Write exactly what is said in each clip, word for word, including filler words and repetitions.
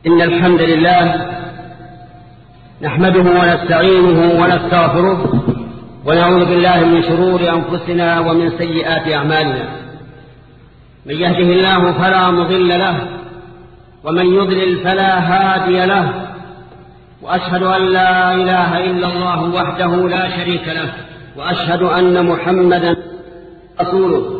إن الحمد لله نحمده ونستعينه ونستغفره ونعوذ بالله من شرور أنفسنا ومن سيئات أعمالنا. من يهده الله فلا مضل له ومن يضلل فلا هادي له، وأشهد أن لا إله إلا الله وحده لا شريك له، وأشهد أن محمدا رسوله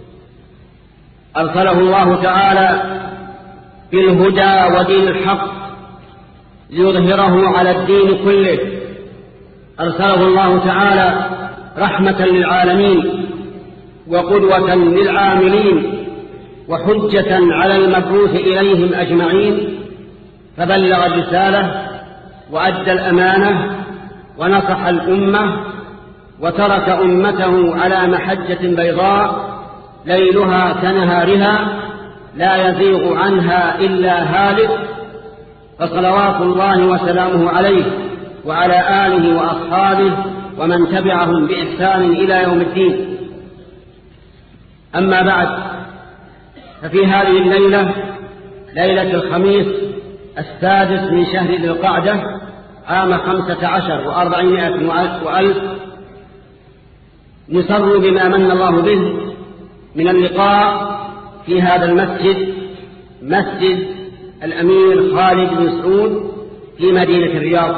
أرسله الله تعالى بالهدى ودين الحق ليظهره على الدين كله. أرسله الله تعالى رحمة للعالمين وقدوة للعاملين وحجة على المبعوث إليهم أجمعين، فبلغ الرسالة وأدى الأمانة ونصح الأمة وترك أمته على محجة بيضاء ليلها كنهارها لا يزيغ عنها إلا هالك، فصلوات الله وسلامه عليه وعلى آله وأصحابه ومن تبعهم بإحسان إلى يوم الدين. أما بعد، ففي هذه الليلة ليلة الخميس السادس من شهر ذي القعدة عام خمسة عشر وأربعمائة وألف نسر بما من الله به من اللقاء في هذا المسجد، مسجد الأمير خالد بن سعود في مدينة الرياض،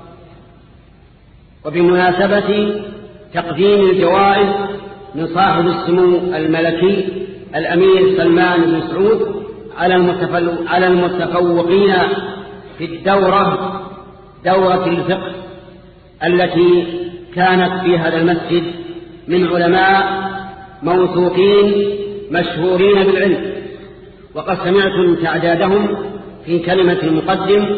وبمناسبة تقديم الجوائز من صاحب السمو الملكي الأمير سلمان بن سعود على المتفوقين في الدورة دورة الفقه التي كانت في هذا المسجد من علماء موثوقين مشهورين بالعلم، وقد سمعتم تعدادهم في كلمة المقدم.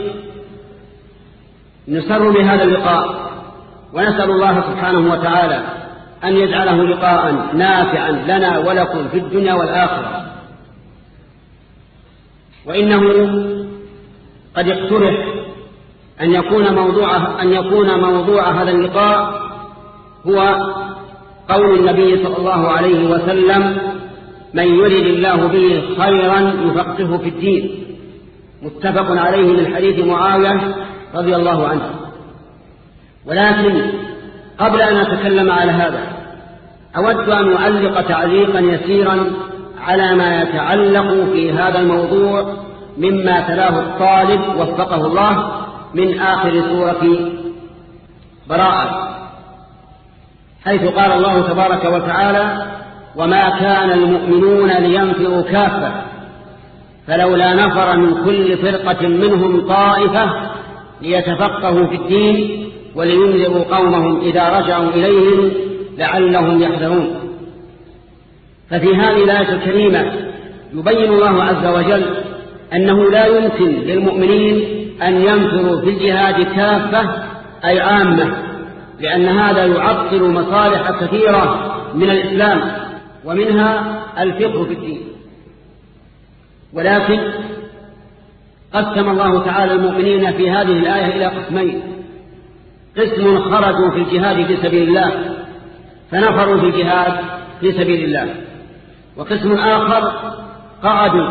نسر بهذا اللقاء ونسأل الله سبحانه وتعالى أن يجعله لقاء نافعا لنا ولكم في الدنيا والآخرة. وإنه قد اقترح أن يكون موضوع أن يكون موضوع هذا اللقاء هو قول النبي صلى الله عليه وسلم: من يرد الله به خيرا يفقهه في الدين، متفق عليه من حديث معاوية رضي الله عنه. ولكن قبل أن أتكلم على هذا أود أن أعلق تعليقا يسيرا على ما يتعلق في هذا الموضوع مما تلاه الطالب وفقه الله من آخر سورة براءة، حيث قال الله تبارك وتعالى: وما كان المؤمنون لينفروا كافة فلولا نفر من كل فرقة منهم طائفة ليتفقهوا في الدين ولينذروا قومهم إذا رجعوا إليهم لعلهم يحذرون. ففي هذه الآية الكريمة يبين الله عز وجل أنه لا يمكن للمؤمنين أن ينفروا في الجهاد كافة أي عامة، لأن هذا يعطل مصالح كثيرة من الإسلام ومنها الفقه في الدين. ولكن قسم الله تعالى المؤمنين في هذه الآية إلى قسمين: قسم خرجوا في الجهاد في سبيل الله فنفروا في الجهاد في سبيل الله، وقسم آخر قعدوا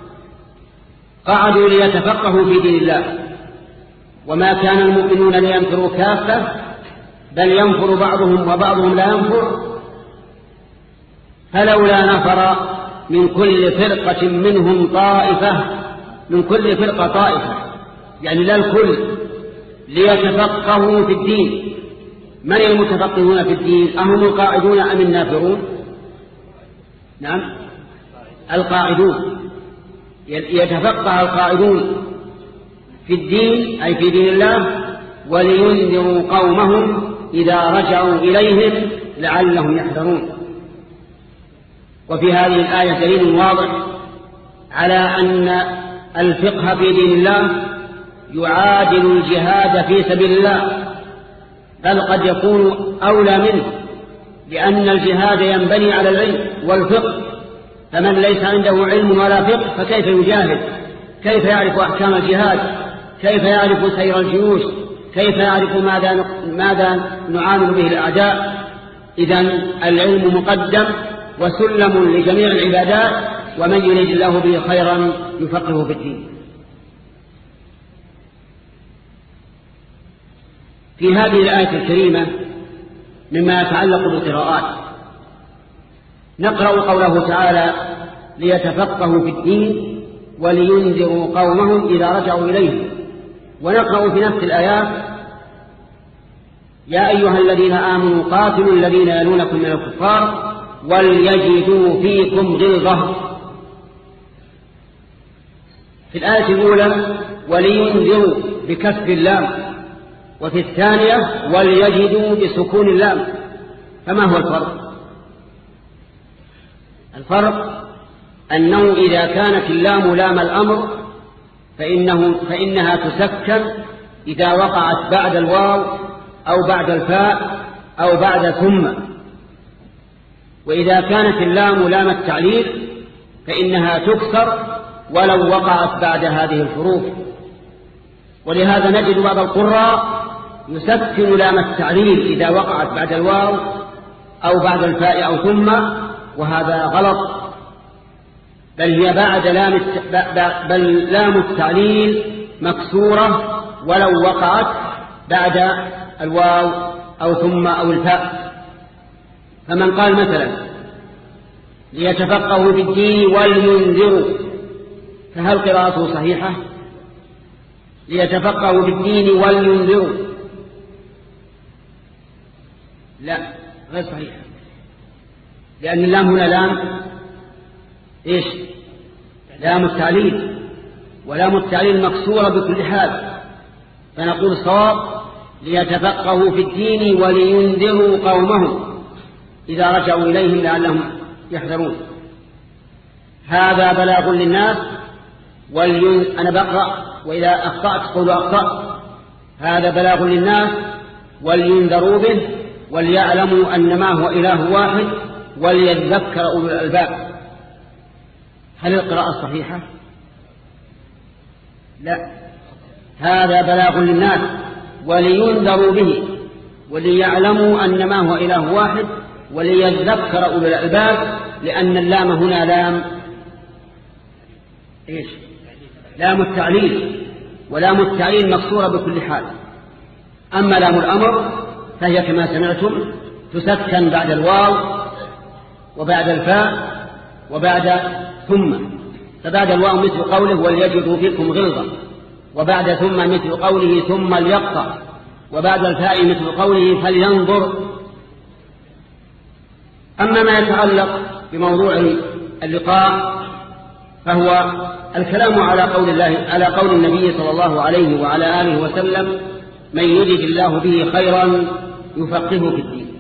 قعدوا ليتفقهوا في دين الله. وما كان المؤمنون لينفروا كافة بل ينفر بعضهم وبعضهم لا ينفر فلولا نفر من كل فرقة منهم طائفة، من كل فرقة طائفة يعني لا الكل، ليتفقهوا في الدين. من المتفقهون في الدين؟ أهم القاعدون أم النافرون؟ نعم القاعدون. يتفقه القاعدون في الدين أي في دين الله ولينذروا قومهم إذا رجعوا إليهم لعلهم يحذرون. وفي هذه الآية دليل واضح على أن الفقه في دين الله يعادل الجهاد في سبيل الله، بل قد يكون أولى منه، لأن الجهاد ينبني على العلم والفقه، فمن ليس عنده علم ولا فقه فكيف يجاهد؟ كيف يعرف أحكام الجهاد؟ كيف يعرف سير الجيوش؟ كيف يعرف ماذا ماذا نعامل به الأعداء؟ إذن العلم مقدم وسلم لجميع العبادات، ومن يريد الله به خيرا يفقهه في الدين. في هذه الآية الكريمة مما يتعلق بالقراءات نقرأ قوله تعالى ليتفقهوا في الدين ولينذروا قومهم إذا رجعوا إليهم، ونقرأ في نفس الآيات يا أيها الذين آمنوا قاتلوا الذين يلونكم من الكفار وليجدوا فيكم غلظة. في الآية الأولى ولينذروا بكسر اللام، وفي الثانية وليجدوا بسكون اللام. فما هو الفرق؟ الفرق أنه إذا كانت اللام لام الأمر فإنه فإنها تسكن إذا وقعت بعد الواو أو بعد الفاء أو بعد ثم، وإذا كانت اللام لام التعليل فإنها تكسر ولو وقعت بعد هذه الحروف. ولهذا نجد بعض القراء يسكن لام التعليل إذا وقعت بعد الواو أو بعد الفاء أو ثم، وهذا غلط، بل هي بعد لام بل لام التعليل مكسورة ولو وقعت بعد الواو أو ثم أو الفاء. فمن قال مثلا ليتفقهوا في الدين ولينذروا، فهل قراءته صحيحة؟ ليتفقهوا في الدين ولينذروا، لا، غير صحيحة، لأن اللام هنا لام إيش؟ لام التعليل، ولام التعليل مكسورة بكل حال، فنقول صواب ليتفقهوا في الدين ولينذروا قومهم إذا رجعوا إليهم لعلهم يحذرون. هذا بلاغ للناس ولين... أنا بقرأ وإذا أخطأت قولوا أخطأت. هذا بلاغ للناس ولينذروا به وليعلموا أن ما هو إله واحد وليذكر أولو الألباب. هل القراءة صحيحة؟ لا، هذا بلاغ للناس ولينذروا به وليعلموا أن ما هو إله واحد وليذكر أولو الألباب، لأن اللام هنا لام إيش؟ لام التعليل، ولام التعليل مكسورة بكل حال. أما لام الأمر فهي كما سمعتم تسكن بعد الواو وبعد الفاء وبعد ثم، فبعد الواو مثل قوله وليجدوا فيكم غلظة، وبعد ثم مثل قوله ثم ليقطع، وبعد الفاء مثل قوله فلينظر. أما ما يتعلق بموضوع اللقاء فهو الكلام على قول الله على قول النبي صلى الله عليه وعلى آله وسلم من يرد الله به خيرا يفقهه في الدين.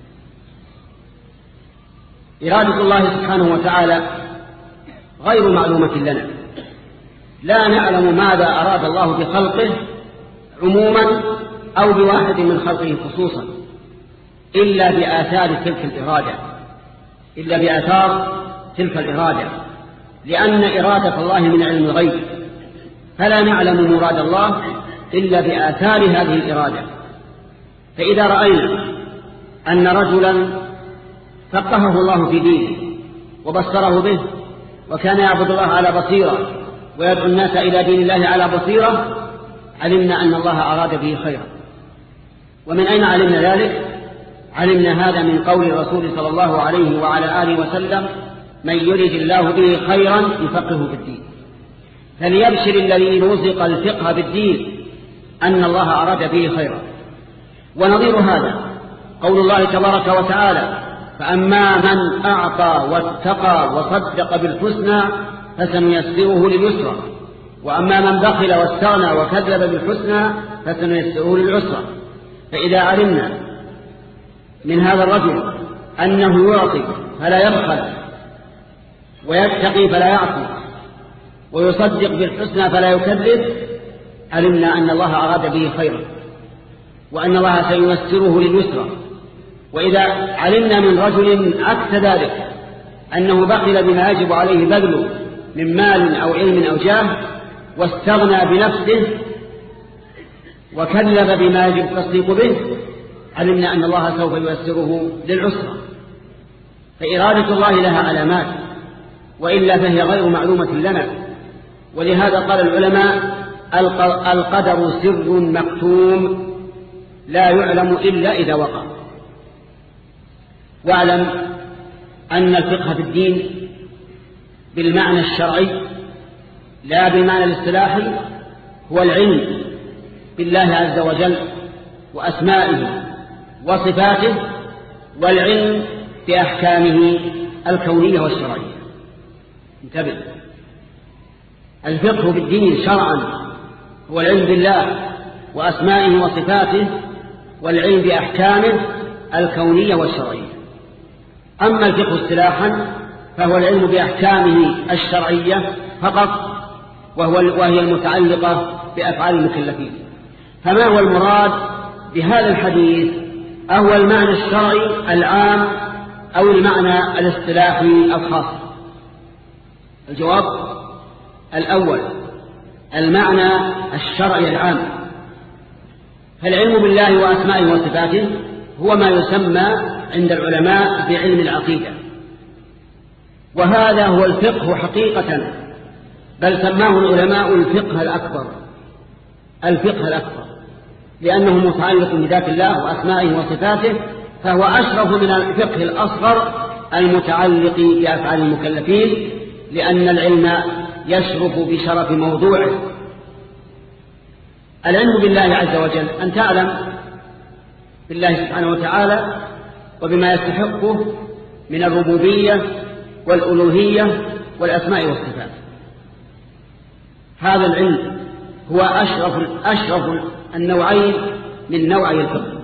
إرادة الله سبحانه وتعالى غير معلومة لنا، لا نعلم ماذا أراد الله بخلقه عموما أو بواحد من خلقه خصوصا إلا بآثار تلك الإرادة إلا بآثار تلك الإرادة لأن إرادة الله من علم الغيب، فلا نعلم مراد الله إلا بآثار هذه الإرادة. فإذا رأينا أن رجلا فقهه الله في دينه وبصره به وكان يعبد الله على بصيرة ويدعو الناس إلى دين الله على بصيرة، علمنا أن الله أراد به خيرا. ومن أين علمنا ذلك؟ علمنا هذا من قول الرسول صلى الله عليه وعلى آله وسلم من يرد الله به خيرا يفقهه في الدين. فليبشر الذي رزق الفقه بالدين أن الله أراد به خيرا. ونظير هذا قول الله تبارك وتعالى فأما من أعطى واتقى وصدق بالحسنى فسنيسره لليسرى، وأما من بخل واستغنى وكذب بالحسنى فسنيسره للعسرى. فإذا علمنا من هذا الرجل أنه يعطي فلا يبخل ويتقي فلا يعصي ويصدق بالحسنى فلا يكذب، علمنا أن الله أراد به خيرا وأن الله سييسره لليسرى. وإذا علمنا من رجل عكس ذلك أنه بخل بما يجب عليه بذله من مال أو علم أو جاه واستغنى بنفسه وكذب بما يجب التصديق به، علمنا أن الله سوف ييسره للعسرى. فإرادة الله لها علامات، وإلا فهي غير معلومة لنا. ولهذا قال العلماء القدر سر مكتوم لا يعلم إلا إذا وقع. واعلم أن الفقه في الدين بالمعنى الشرعي لا بالمعنى الاصطلاحي هو العلم بالله عز وجل وأسمائه وصفاته، والعلم بأحكامه الكونية والشرعية. انتبه، الفقه في الدين شرعا هو العلم بالله وأسمائه وصفاته والعلم بأحكامه الكونية والشرعية. أما الفقه اصطلاحا فهو العلم بأحكامه الشرعية فقط، وهو وهي المتعلقة بأفعال المكلفين. فما هو المراد بهذا الحديث؟ أهو المعنى الشرعي العام أو المعنى الاصطلاحي الخاص؟ الجواب الأول، المعنى الشرعي العام. فالعلم بالله وأسمائه وصفاته هو ما يسمى عند العلماء بعلم العقيدة، وهذا هو الفقه حقيقة، بل سماه العلماء الفقه الأكبر، الفقه الأكبر، لأنه متعلق بذات الله وأسمائه وصفاته، فهو أشرف من الفقه الأصغر المتعلق بأفعال المكلفين، لأن العلم يشرف بشرف موضوعه. العلم بالله عز وجل أن تعلم بالله سبحانه وتعالى وبما يستحقه من الربوبية والألوهية والأسماء والصفات. هذا العلم هو أشرف, أشرف النوعين من نوعي الفقه.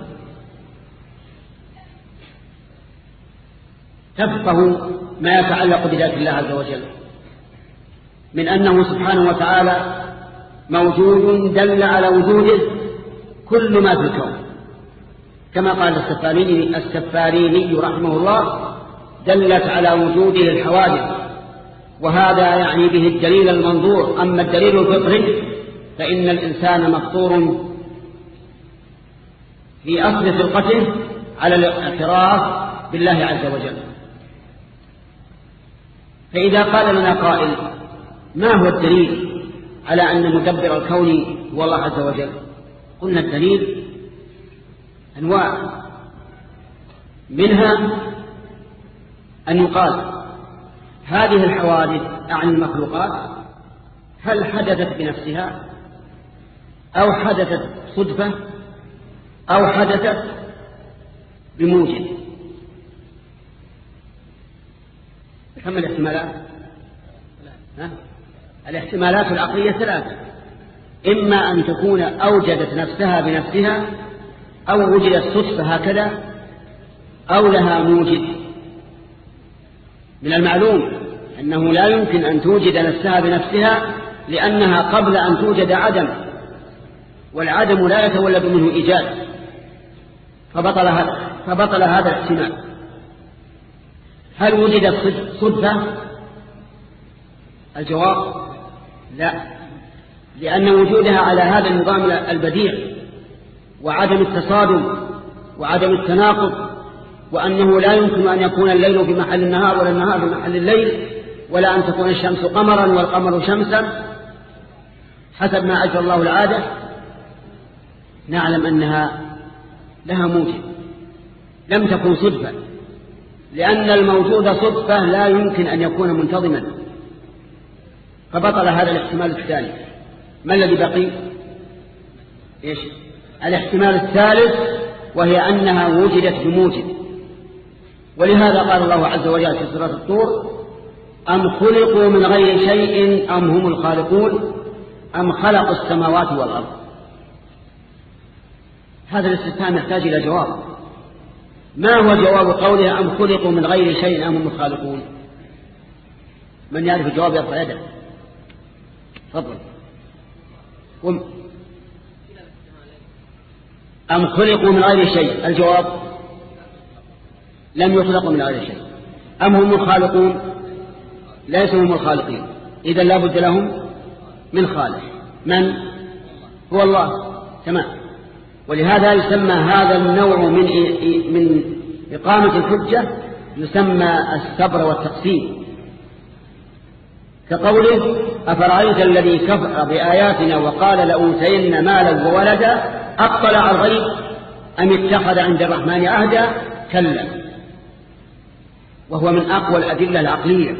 تفقه ما يتعلق بذات الله عز وجل من أنه سبحانه وتعالى موجود دل على وجوده كل ما في الكون، كما قال السفاريني, السفاريني رحمه الله: دلت على وجوده الحوادث، وهذا يعني به الدليل المنظور. أما الدليل الفطري فإن الإنسان مفطور في أصل خلقته على الاعتراف بالله عز وجل. فإذا قال لنا قائل: ما هو الدليل على أن مدبر الكون هو الله عز وجل؟ قلنا الدليل أنواع، منها أن يقال: هذه الحوادث عن المخلوقات هل حدثت بنفسها أو حدثت صدفة أو حدثت بموجب؟ كم الاحتمالات؟ ها؟ الاحتمالات العقلية ثلاثة: إما أن تكون أوجدت نفسها بنفسها، أو وجدت صدفة هكذا، أو لها موجد. من المعلوم أنه لا يمكن أن توجد نفسها بنفسها، لأنها قبل أن توجد عدم، والعدم لا يتولد منه إيجاد، فبطل هذا, فبطل هذا الاحتمال. هل وجدت صدفة؟ الجواب لا، لأن وجودها على هذا النظام البديع وعدم التصادم وعدم التناقض، وأنه لا يمكن أن يكون الليل في محل النهار ولا النهار في محل الليل، ولا أن تكون الشمس قمرا والقمر شمسا حسب ما أجرى الله العادة، نعلم أنها لها موجب، لم تكن صدفة، لأن الموجود صدفة لا يمكن أن يكون منتظما، فبطل هذا الاحتمال الثاني. ما الذي بقي؟ إيش؟ الاحتمال الثالث، وهي أنها وجدت بموجب. ولهذا قال الله عز وجل في سورة الطور: أم خلقوا من غير شيء أم هم الخالقون أم خلقوا السماوات والأرض. هذا الاستفهام يحتاج إلى جواب. ما هو جواب قوله أم خلقوا من غير شيء أم هم الخالقون؟ من يعرف الجواب يرفع يده. تفضل. قم. أم خلقوا من غير شيء، الجواب لم يخلقوا من غير شيء. أم هم الخالقون؟ ليسوا هم الخالقين، إذا لا بد لهم من خالق. من هو الله؟ تمام. ولهذا يسمى هذا النوع من من إقامة الحجة يسمى الصبر والتقسيم، كقوله: أفرأيت الذي كفر بآياتنا وقال لأوتين مالا وولدا أطلع الغيب أم اتخذ عند الرحمن عهدا كلا، وهو من أقوى الأدلة العقلية.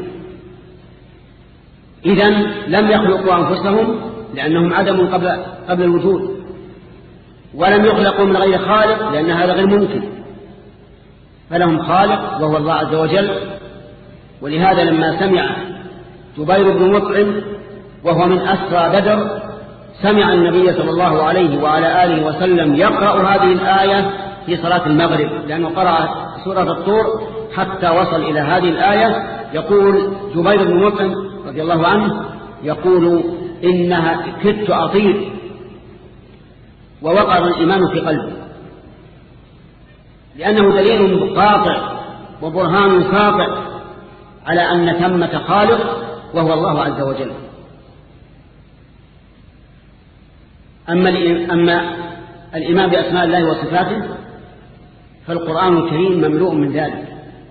إذن لم يخلقوا أنفسهم لأنهم عدم قبل, قبل الوجود، ولم يخلقوا من غير خالق لأن هذا غير ممكن، فلهم خالق وهو الله عز وجل. ولهذا لما سمع جبير بن مطعم وهو من أسرى بدر سمع النبي صلى الله عليه وعلى آله وسلم يقرأ هذه الآية في صلاة المغرب، لأنه قرأ سورة الطور حتى وصل إلى هذه الآية. يقول جبير بن مطعم رضي الله عنه يقول إنها كدت أطير، ووقر الإيمان في قلبه، لأنه دليل قاطع وبرهان ساطع على أن ثمة خالق وهو الله عز وجل. أما أما الإيمان بأسماء الله وصفاته فالقرآن الكريم مملوء من ذلك،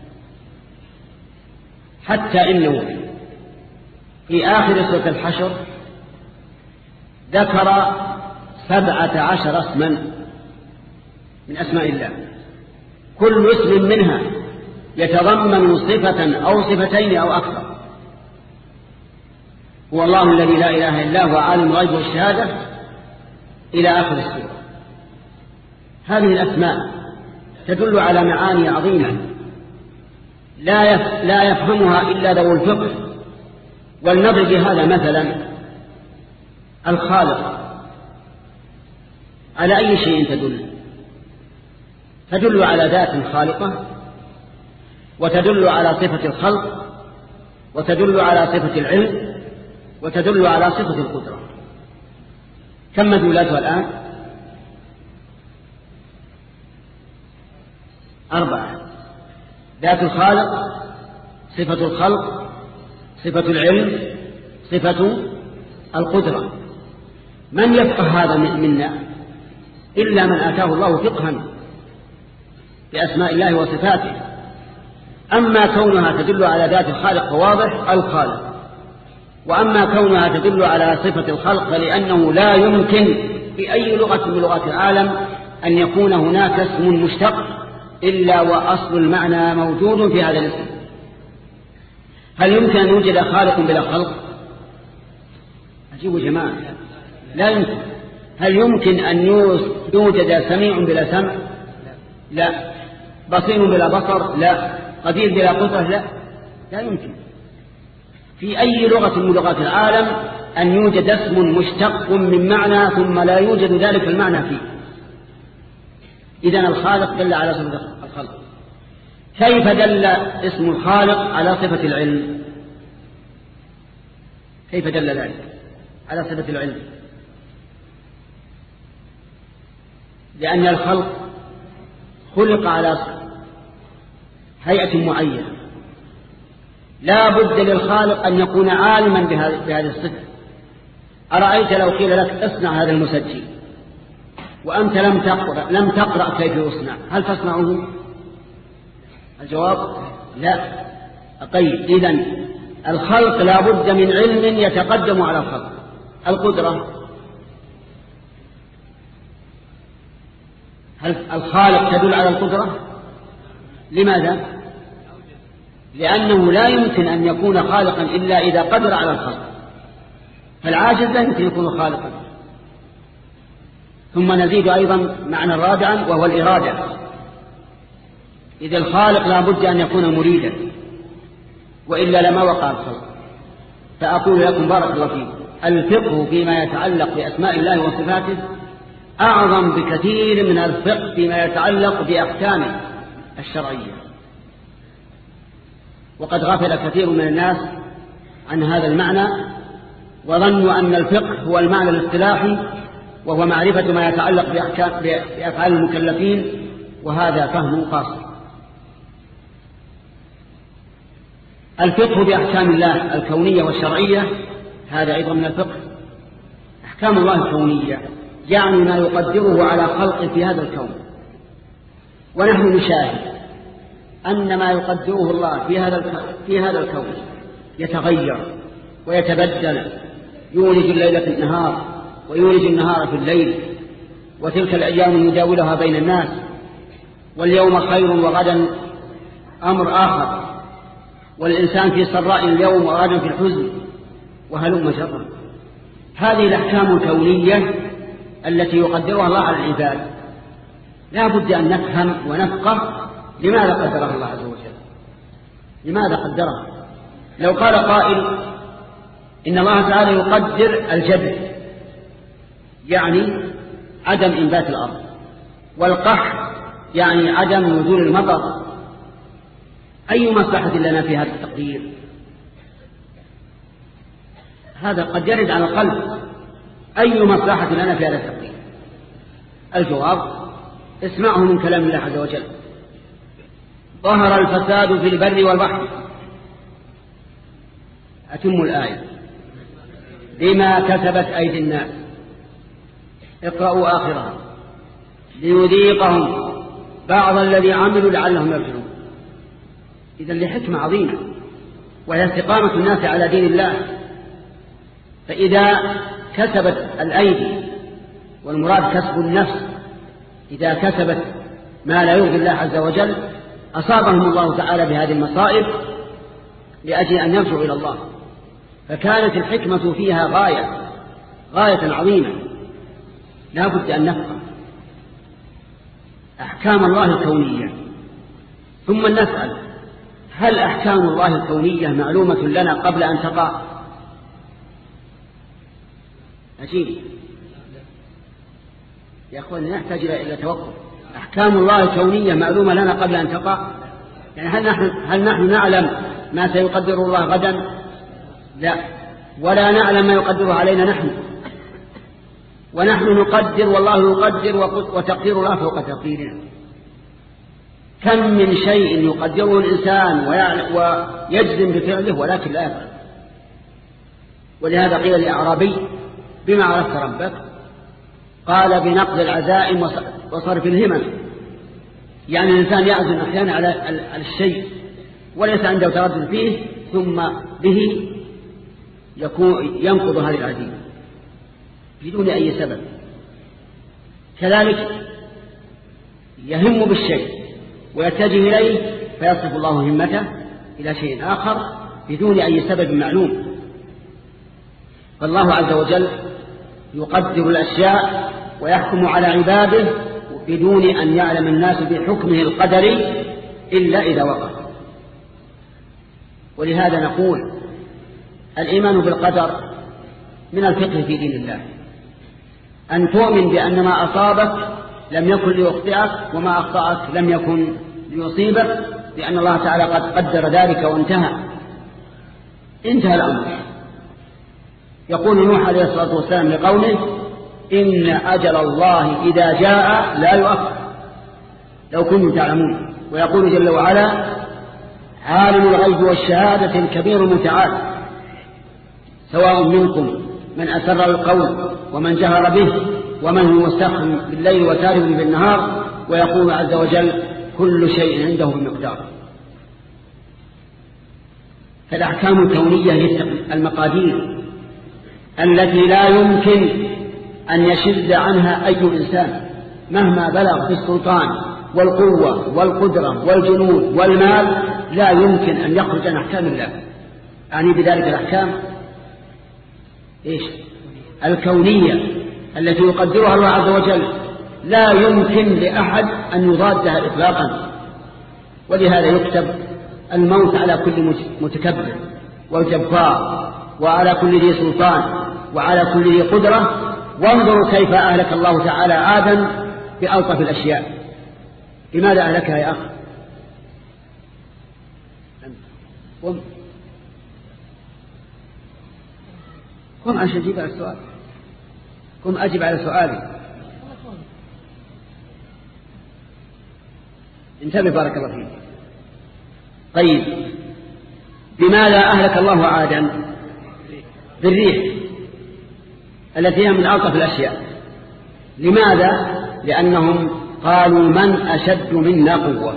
حتى إنه في آخر سورة الحشر ذكر سبعة عشر اسما من أسماء الله، كل اسم منها يتضمن صفة أو صفتين أو أكثر. هو الله الذي لا إله إلا هو عالم الغيب والشهادة إلى آخر السورة. هذه الأسماء تدل على معاني عظيمة لا لا يفهمها إلا ذو الفقه. ولنضرب بهذا مثلا، الخالق على أي شيء تدل؟ تدل على ذات خالقة، وتدل على صفة الخلق، وتدل على صفة العلم، وتدل على صفة القدرة. كم مدلولاتها الآن؟ أربعة: ذات الخالق، صفة الخلق، صفة العلم، صفة القدرة. من يفقه هذا منا إلا من آتاه الله فقها بأسماء الله وصفاته. أما كونها تدل على ذات الخالق فواضح الخالق، وأما كونها تدل على صفة الخلق فلأنه لا يمكن بأي لغة من لغات العالم أن يكون هناك اسم مشتق إلا وأصل المعنى موجود في هذا الاسم. هل يمكن أن يوجد خالق بلا خلق؟ أجيبوا جماعة، لا يمكن. هل يمكن أن يوجد سميع بلا سمع؟ لا. بصير بلا بصر؟ لا. قدير بلا قدرة؟ لا، لا يمكن في أي لغة من لغات العالم أن يوجد اسم مشتق من معنى ثم لا يوجد ذلك المعنى فيه. إذن الخالق دل على صفة الخلق. كيف دل اسم الخالق على صفة العلم؟ كيف دل ذلك على صفة العلم؟ لأن الخلق خلق على هيئة معينة، لا بد للخالق أن يكون عالما بهذه الصفة. أرأيت لو قيل لك اصنع هذا المسجل وأنت لم تقرأ, لم تقرأ كيف يصنع، هل تصنعه؟ الجواب لا. طيب، إذن الخلق لا بد من علم يتقدم على الخلق. القدرة، هل الخالق تدل على القدرة؟ لماذا؟ لأنه لا يمكن أن يكون خالقا إلا إذا قدر على الخلق، فالعاجز لا يمكن يكون خالقا. ثم نزيد أيضا معنى رابعا وهو الإرادة. إذا الخالق لا بد أن يكون مريدا، وإلا لما وقع الخلق. فأقول لكم بارك الله فيكم، الفقه فيما يتعلق بأسماء الله وصفاته أعظم بكثير من الفقه فيما يتعلق بأحكامه الشرعية. وقد غفل كثير من الناس عن هذا المعنى وظنوا أن الفقه هو المعنى الاصطلاحي، وهو معرفة ما يتعلق بأفعال المكلفين، وهذا فهم قاصر. الفقه بأحكام الله الكونية والشرعية هذا أيضا من الفقه. أحكام الله الكونية يعني ما يقدره على خلق في هذا الكون، ونحن نشاهد أن ما يقدره الله في هذا في هذا الكون يتغير ويتبدل، يولج الليل في النهار ويولج النهار في الليل، وتلك الأيام نداولها بين الناس واليوم خير وغدا أمر آخر، والإنسان في سراء اليوم وغدا في الحزن، وهلم جرا. هذه الأحكام الكونية التي يقدرها الله على العباد لا بد أن نفهم ونفقه لماذا قدرها الله عز وجل، لماذا قدرها. لو قال قائل إن الله تعالى يقدر الجدب، يعني عدم إنبات الأرض، والقحط يعني عدم نزول المطر، أي مصلحة لنا في هذا التقدير؟ هذا قد يرد على القلب، أي مصلحة لنا في هذا التقدير؟ الجواب اسمعه من كلام الله عز وجل: ظهر الفساد في البر والبحر. أتم الآية: بما كسبت أيدي الناس. اقرأوا آخرها: ليذيقهم بعض الذي عملوا لعلهم يرجعون. إذا لحكمة عظيمة، وهي استقامة الناس على دين الله. فإذا كسبت الأيدي، والمراد كسب النفس، إذا كسبت ما لا يرضي الله عز وجل أصابهم الله تعالى بهذه المصائب لأجل أن يرجعوا إلى الله. فكانت الحكمة فيها غاية غاية عظيمة، لا بد أن نفهم أحكام الله الكونية. ثم نسأل: هل أحكام الله الكونية معلومة لنا قبل أن تقع؟ عجيب يا أخوان، نحتاج إلى توقف. أحكام الله الكونية معلومة لنا قبل أن تقع؟ يعني هل نحن, هل نحن نعلم ما سيقدر الله غدا؟ لا، ولا نعلم ما يقدره علينا نحن، ونحن نقدر والله يقدر، وتقدير الله فوق تقديرنا. كم من شيء يقدره الإنسان ويجزم بفعله ولكن لا يفعل. ولهذا قيل لأعرابي: بما عرفت ربك؟ قال: بنقض العزائم وصرف الهمم. يعني الإنسان يعزم أحيانا على الشيء وليس عنده تردد فيه، ثم به يكون ينقض هذه العزيمة بدون أي سبب. كذلك يهم بالشيء ويتجه إليه فيصرف الله همته إلى شيء آخر بدون أي سبب معلوم. فالله عز وجل يقدر الأشياء ويحكم على عباده بدون أن يعلم الناس بحكمه القدري إلا إذا وقع. ولهذا نقول: الإيمان بالقدر من الفقه في دين الله، أن تؤمن بأن ما أصابك لم يكن ليخطئك، وما أخطأك لم يكن ليصيبك، لأن الله تعالى قد قدر ذلك وانتهى انتهى الأمر. يقول نوح عليه الصلاة والسلام لقومه: إن أجل الله إذا جاء لا يؤخر لو كنتم تعلمون. ويقول جل وعلا: عالم الغيب والشهادة الكبير المتعال، سواء منكم من أسر القول ومن جهر به ومن هو مستخف بالليل وسارب بالنهار. ويقول عز وجل: كل شيء عنده بمقدار. فالأحكام الكونية هي المقادير التي لا يمكن أن يشذ عنها أي إنسان مهما بلغ في السلطان والقوة والقدرة والجنود والمال، لا يمكن أن يخرج عن أحكام الله. أعني بذلك الأحكام إيش؟ الكونية التي يقدرها الله عز وجل، لا يمكن لأحد أن يضادها إطلاقا. ولهذا يكتب الموت على كل متكبر والجبار، وعلى كل ذي سلطان، وعلى كل ذي قدرة. وانظروا كيف أهلك الله تعالى عادا بألطف الأشياء. لماذا أهلكها يا أخ؟ قم قم عشان أجيب على السؤال، قم أجب على سؤالي. انتبه بارك الله فيك. طيب، بماذا أهلك الله عادا؟ بالريح التي هي من ألطف الأشياء. لماذا؟ لأنهم قالوا: من أشد منا قوة،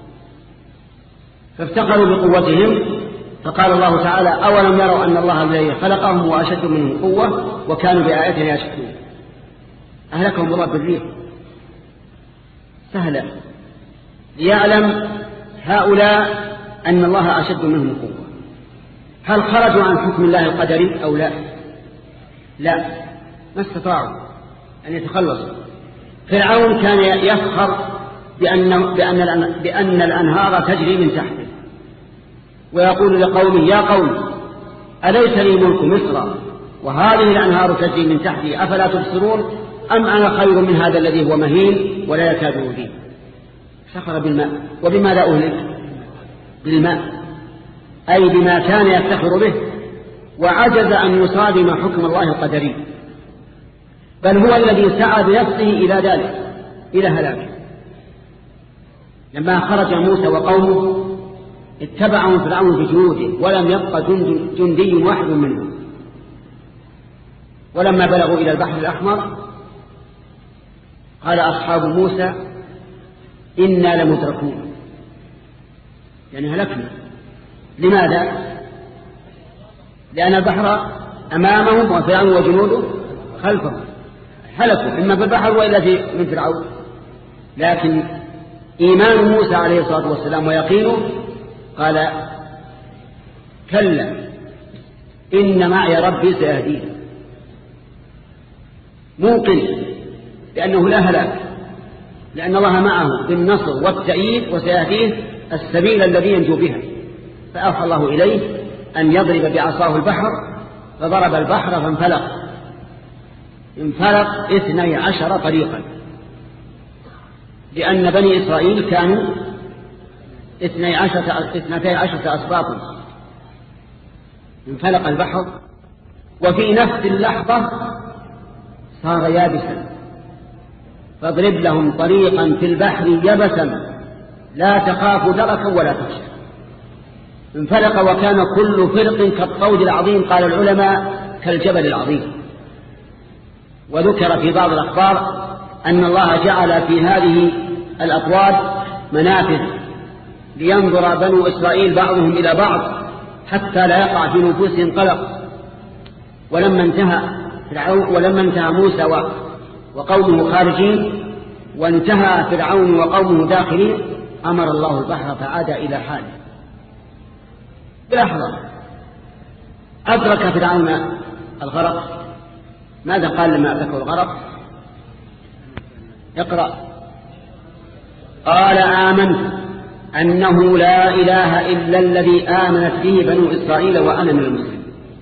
فافتقروا بقوتهم. فقال الله تعالى: أولم يروا أن الله الذي خلقهم وأشد منهم قوة وكانوا بآياتنا يشكرون. أهلكهم الله بالريح سهلة. ليعلم هؤلاء أن الله أشد منهم قوة. هل خرجوا عن حكم الله القدري أو لا؟ لا، ما استطاعوا أن يتخلصوا. فرعون كان يفخر بأن, بأن, بأن الأنهار تجري من تحته، ويقول لقومه يا قوم أليس لي ملك مصر وهذه الأنهار تجري من تحتي أفلا تبصرون أم أنا خير من هذا الذي هو مهين ولا يكاد يبين. سخر بالماء. وبماذا أهلك؟ بالماء، أي بما كان يفتخر به، وعجز أن يصادم حكم الله القدري، بل هو الذي سعى بنفسه إلى ذلك، إلى هلاكه. لما خرج موسى وقومه اتبعهم فرعون بجنوده ولم يبق جند جندي واحد منهم. ولما بلغوا إلى البحر الأحمر قال أصحاب موسى إنا لمدركون، يعني هلكنا. لماذا؟ لأن البحر أمامهم وفرعون وجنوده خلفهم، هلكوا إما في البحر وإلا في من فرعون. لكن إيمان موسى عليه الصلاة والسلام ويقينه قال كلا إن معي ربي سيهدين، موقن لأنه لا هلاك، لأن الله معه بالنصر والتأييد وسيهديه السبيل الذي ينجو بها. فأوحى الله إليه أن يضرب بعصاه البحر، فضرب البحر فانفلق انفلق اثني عشر طريقا، لأن بني إسرائيل كانوا اثني عشرة اثنتي عشرة أسباطا. انفلق البحر وفي نفس اللحظة صار يابسا، فاضرب لهم طريقا في البحر يبسا لا تخاف دركا ولا تخشى. انفلق وكان كل فرق كالطود العظيم، قال العلماء كالجبل العظيم. وذكر في بعض الأخبار أن الله جعل في هذه الأطواد منافذ لينظر بنو إسرائيل بعضهم إلى بعض حتى لا يقع في نفوسهم قلق. ولما انتهى فرعون ولما انتهى موسى وقومه خارجين وانتهى فرعون وقومه داخلين أمر الله البحر فعاد إلى حاله بلحظة. أدرك فرعون الغرق. ماذا قال لما أدركه الغرق؟ اقرأ. قال آمنت أنه لا إله إلا الذي آمنت به بنو إسرائيل وأنا من المسلمين.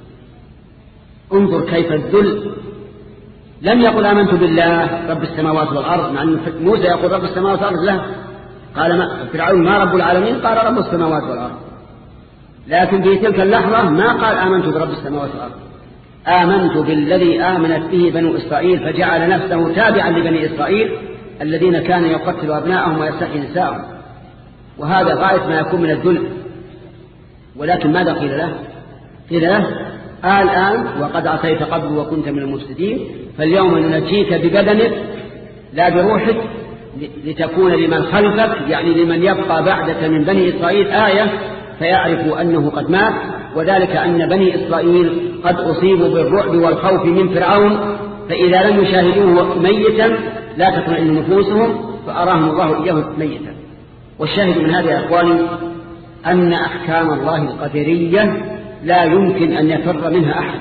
انظر كيف الذل. لم يقل آمنت بالله رب السماوات والأرض، مع أن موسى يقول رب السماوات والأرض له. قال ما فرعون ما رب العالمين؟ قال رب السماوات والأرض. لكن في تلك اللحظة ما قال آمنت برب السماوات والأرض، آمنت بالذي آمنت به بنو إسرائيل، فجعل نفسه تابعا لبني إسرائيل الذين كانوا يقتلوا أبناءهم ويستحيي نساءهم. وهذا غاية ما يكون من الذل. ولكن ماذا قيل له؟ قيل له الآن وقد عصيت قبل وكنت من المفسدين، فاليوم ننجيك ببدنك لا بروحك لتكون لمن خلفك، يعني لمن يبقى بعدك من بني إسرائيل آية فيعرفوا أنه قد مات. وذلك أن بني إسرائيل قد أصيبوا بالرعب والخوف من فرعون، فإذا لم يشاهدوه ميتا لا تطمئن نفوسهم، فأراهم الله إياه ميتا. والشاهد من هذا يا أخواني أن أحكام الله القدرية لا يمكن أن يفر منها أحد،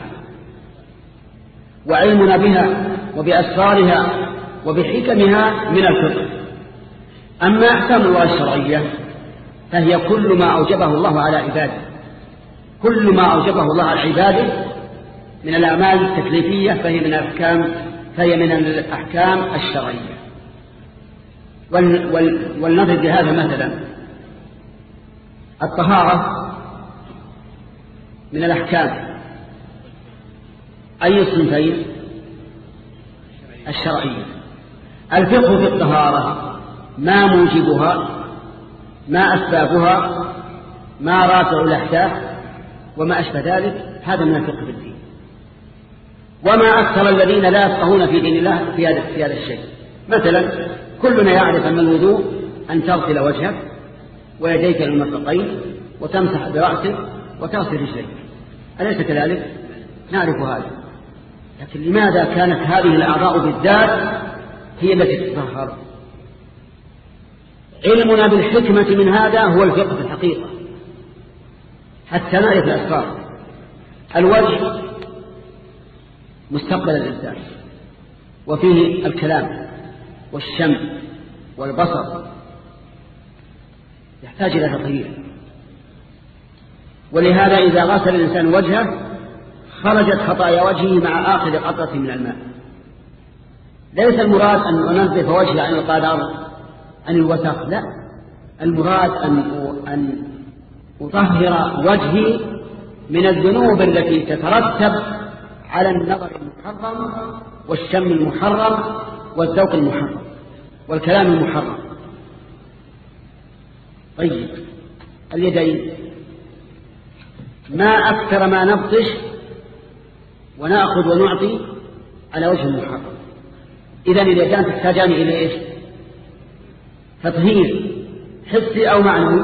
وعلمنا بها وبأسرارها وبحكمها من الفقه. أما أحكام الله الشرعية فهي كل ما أوجبه الله على عباده، كل ما أوجبه الله على عباده من الأعمال التكليفية فهي من الأحكام فهي من الأحكام الشرعية. ولنضرب بهذا مثلا، الطهارة من الأحكام أي الصنفين؟ الشرعية. الفقه في الطهارة ما موجبها، ما أسبابها، ما رافع الأحداث وما أشبه ذلك، هذا من الفقه في الدين. وما أكثر الذين لا يفقهون في دين الله في هذا في هذا الشيء. مثلا كلنا يعرف أن الوضوء أن تغسل وجهك ويديك إلى المرفقين وتمسح برأسك وتغسل رجليك، أليس كذلك؟ نعرف هذا. لكن لماذا كانت هذه الأعضاء بالذات هي التي تتطهر؟ علمنا بالحكمة من هذا هو الفقه في الحقيقة، حتى نعرف الأسرار. الوجه مستقبل الإنسان، وفيه الكلام والشم والبصر، يحتاج إلى تطهير. ولهذا إذا غسل الإنسان وجهه خرجت خطايا وجهه مع آخر قطرة من الماء. ليس المراد أن أنظف وجهي عن القدر عن الوسخ، لا، المراد أن أن أطهر وجهي من الذنوب التي تترتب على النظر المحرم والشم المحرم والذوق المحرم والكلام المحرم. طيب، اليدين ما أكثر ما نبطش ونأخذ ونعطي على وجه المحرم. إذن اليدان تحتاجان إلى إيش؟ تطهير حسي أو معنوي؟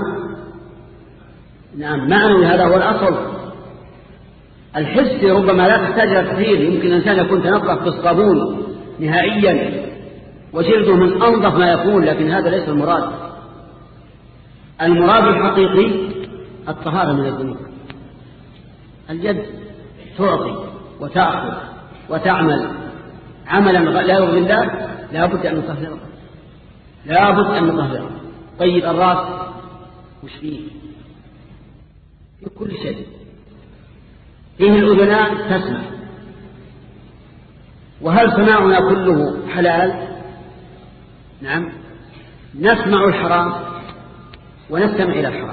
نعم، معنوي، هذا هو الأصل. الحسي ربما لا تحتاج إلى تطهير، يمكن الإنسان يكون تنظف بالصابون نهائيا وجلده من أنظف ما يكون، لكن هذا ليس المراد. المراد الحقيقي الطهارة من الذنوب. اليد تعطي وتأخذ وتعمل عملا لا يرضي الله، لا بد أن نطهره، لا بد أن نطهره. طيب، الرأس وش فيه؟ في كل شيء. فيه الأذنان تسمع، وهل سماعنا كله حلال؟ نعم، نسمع الحرام ونستمع إلى الحرام،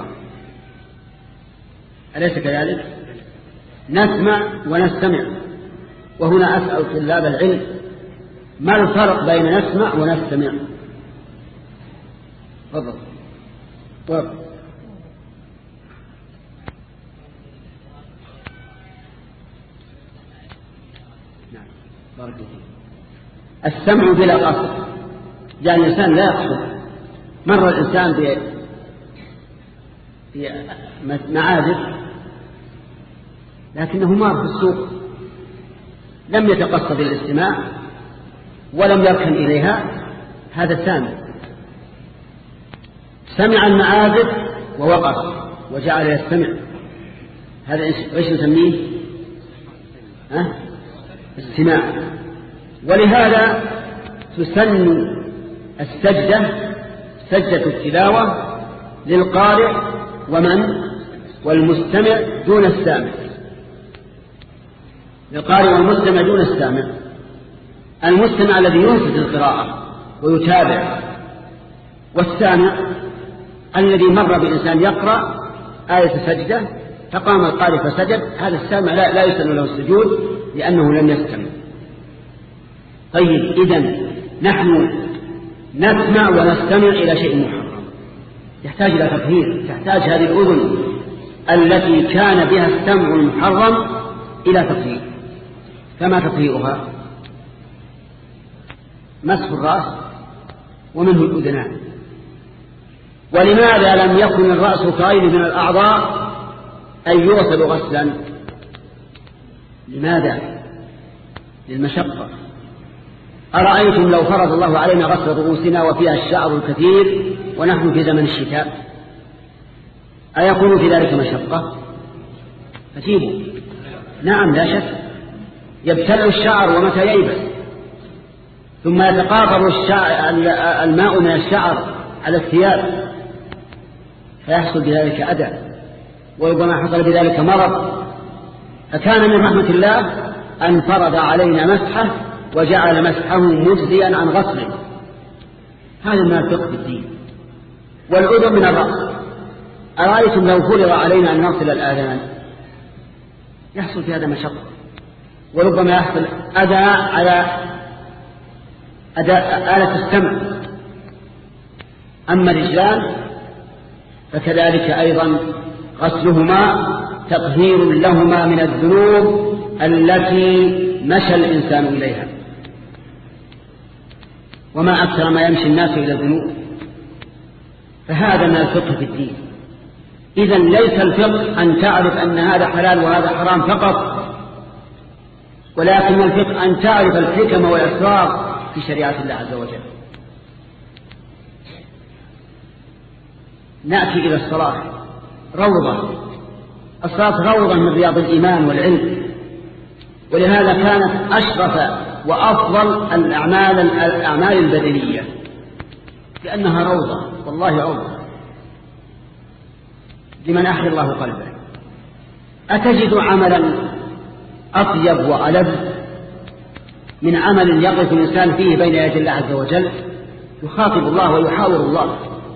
أليس كذلك؟ نسمع ونستمع. وهنا أسأل طلاب العلم، ما الفرق بين نسمع ونستمع؟ تفضل. نعم، بارك الله. السمع بلا قصد، يعني الإنسان لا يقصد. مر الإنسان ب في معازف لكنه مار في السوق، لم يتقصد الاستماع ولم يركن إليها، هذا سامع. سمع المعازف ووقف وجعل يستمع، هذا ايش نسميه؟ ها؟ استماع. ولهذا تسن السجدة سجدة التلاوة للقارئ ومن والمستمع دون السامع، للقارئ والمستمع دون السامع. المستمع الذي ينصت القراءة ويتابع، والسامع الذي مر بإنسان يقرأ آية سجدة فقام القارئ فسجد، هذا السامع لا, لا يسن له السجود لأنه لم يستمع. طيب، إذن نحن نسمع ونستمع إلى شيء محرم، يحتاج إلى تطهير. تحتاج هذه الأذن التي كان بها السمع المحرم إلى تطهير. كما تطهيرها مسح الرأس ومنه الأذنان. ولماذا لم يكن الرأس كغيره من الأعضاء أن يغسل غسلا؟ لماذا؟ للمشقة. أرأيتم لو فرض الله علينا غسل رؤوسنا وفيها الشعر الكثير ونحن في زمن الشتاء، أيكون في ذلك مشقة؟ أجيبوا نعم، لا شك. يبتل الشعر ومتى ييبس، ثم يتقاطر الماء من الشعر على الثياب فيحصل بذلك أذى، وربما حصل بذلك مرض. فكان من رحمة الله أن فرض علينا مسحه وجعل مسحه مجزيا عن غسله. هذا ما الفقه في الدين. والأذن من الرأس. أرأيتم لو فرض علينا أن نغسل الآذان، يحصل في هذا مشقة، وربما يحصل أذى على أداء آلة السمع. أما الرجلان فكذلك أيضا غسلهما تطهير لهما من الذنوب التي مشى الإنسان إليها. وما أكثر ما يمشي الناس إلى الذنوب. فهذا من الفقه في الدين. إذن ليس الفقه أن تعرف أن هذا حلال وهذا حرام فقط، ولكن الفقه أن تعرف الحكم والأسرار في شريعة الله عز وجل. نأتي إلى الصلاة روضة. الصلاة روضة من رياض الإيمان والعلم، ولهذا كانت أشرف وأفضل الأعمال الأعمال البدنية، لأنها روضة، والله روضة لمن أحيا الله قلبه. أتجد عملا أطيب وألذ من عمل يقف الإنسان فيه بين يدي الله عز وجل، يخاطب الله ويحاور الله،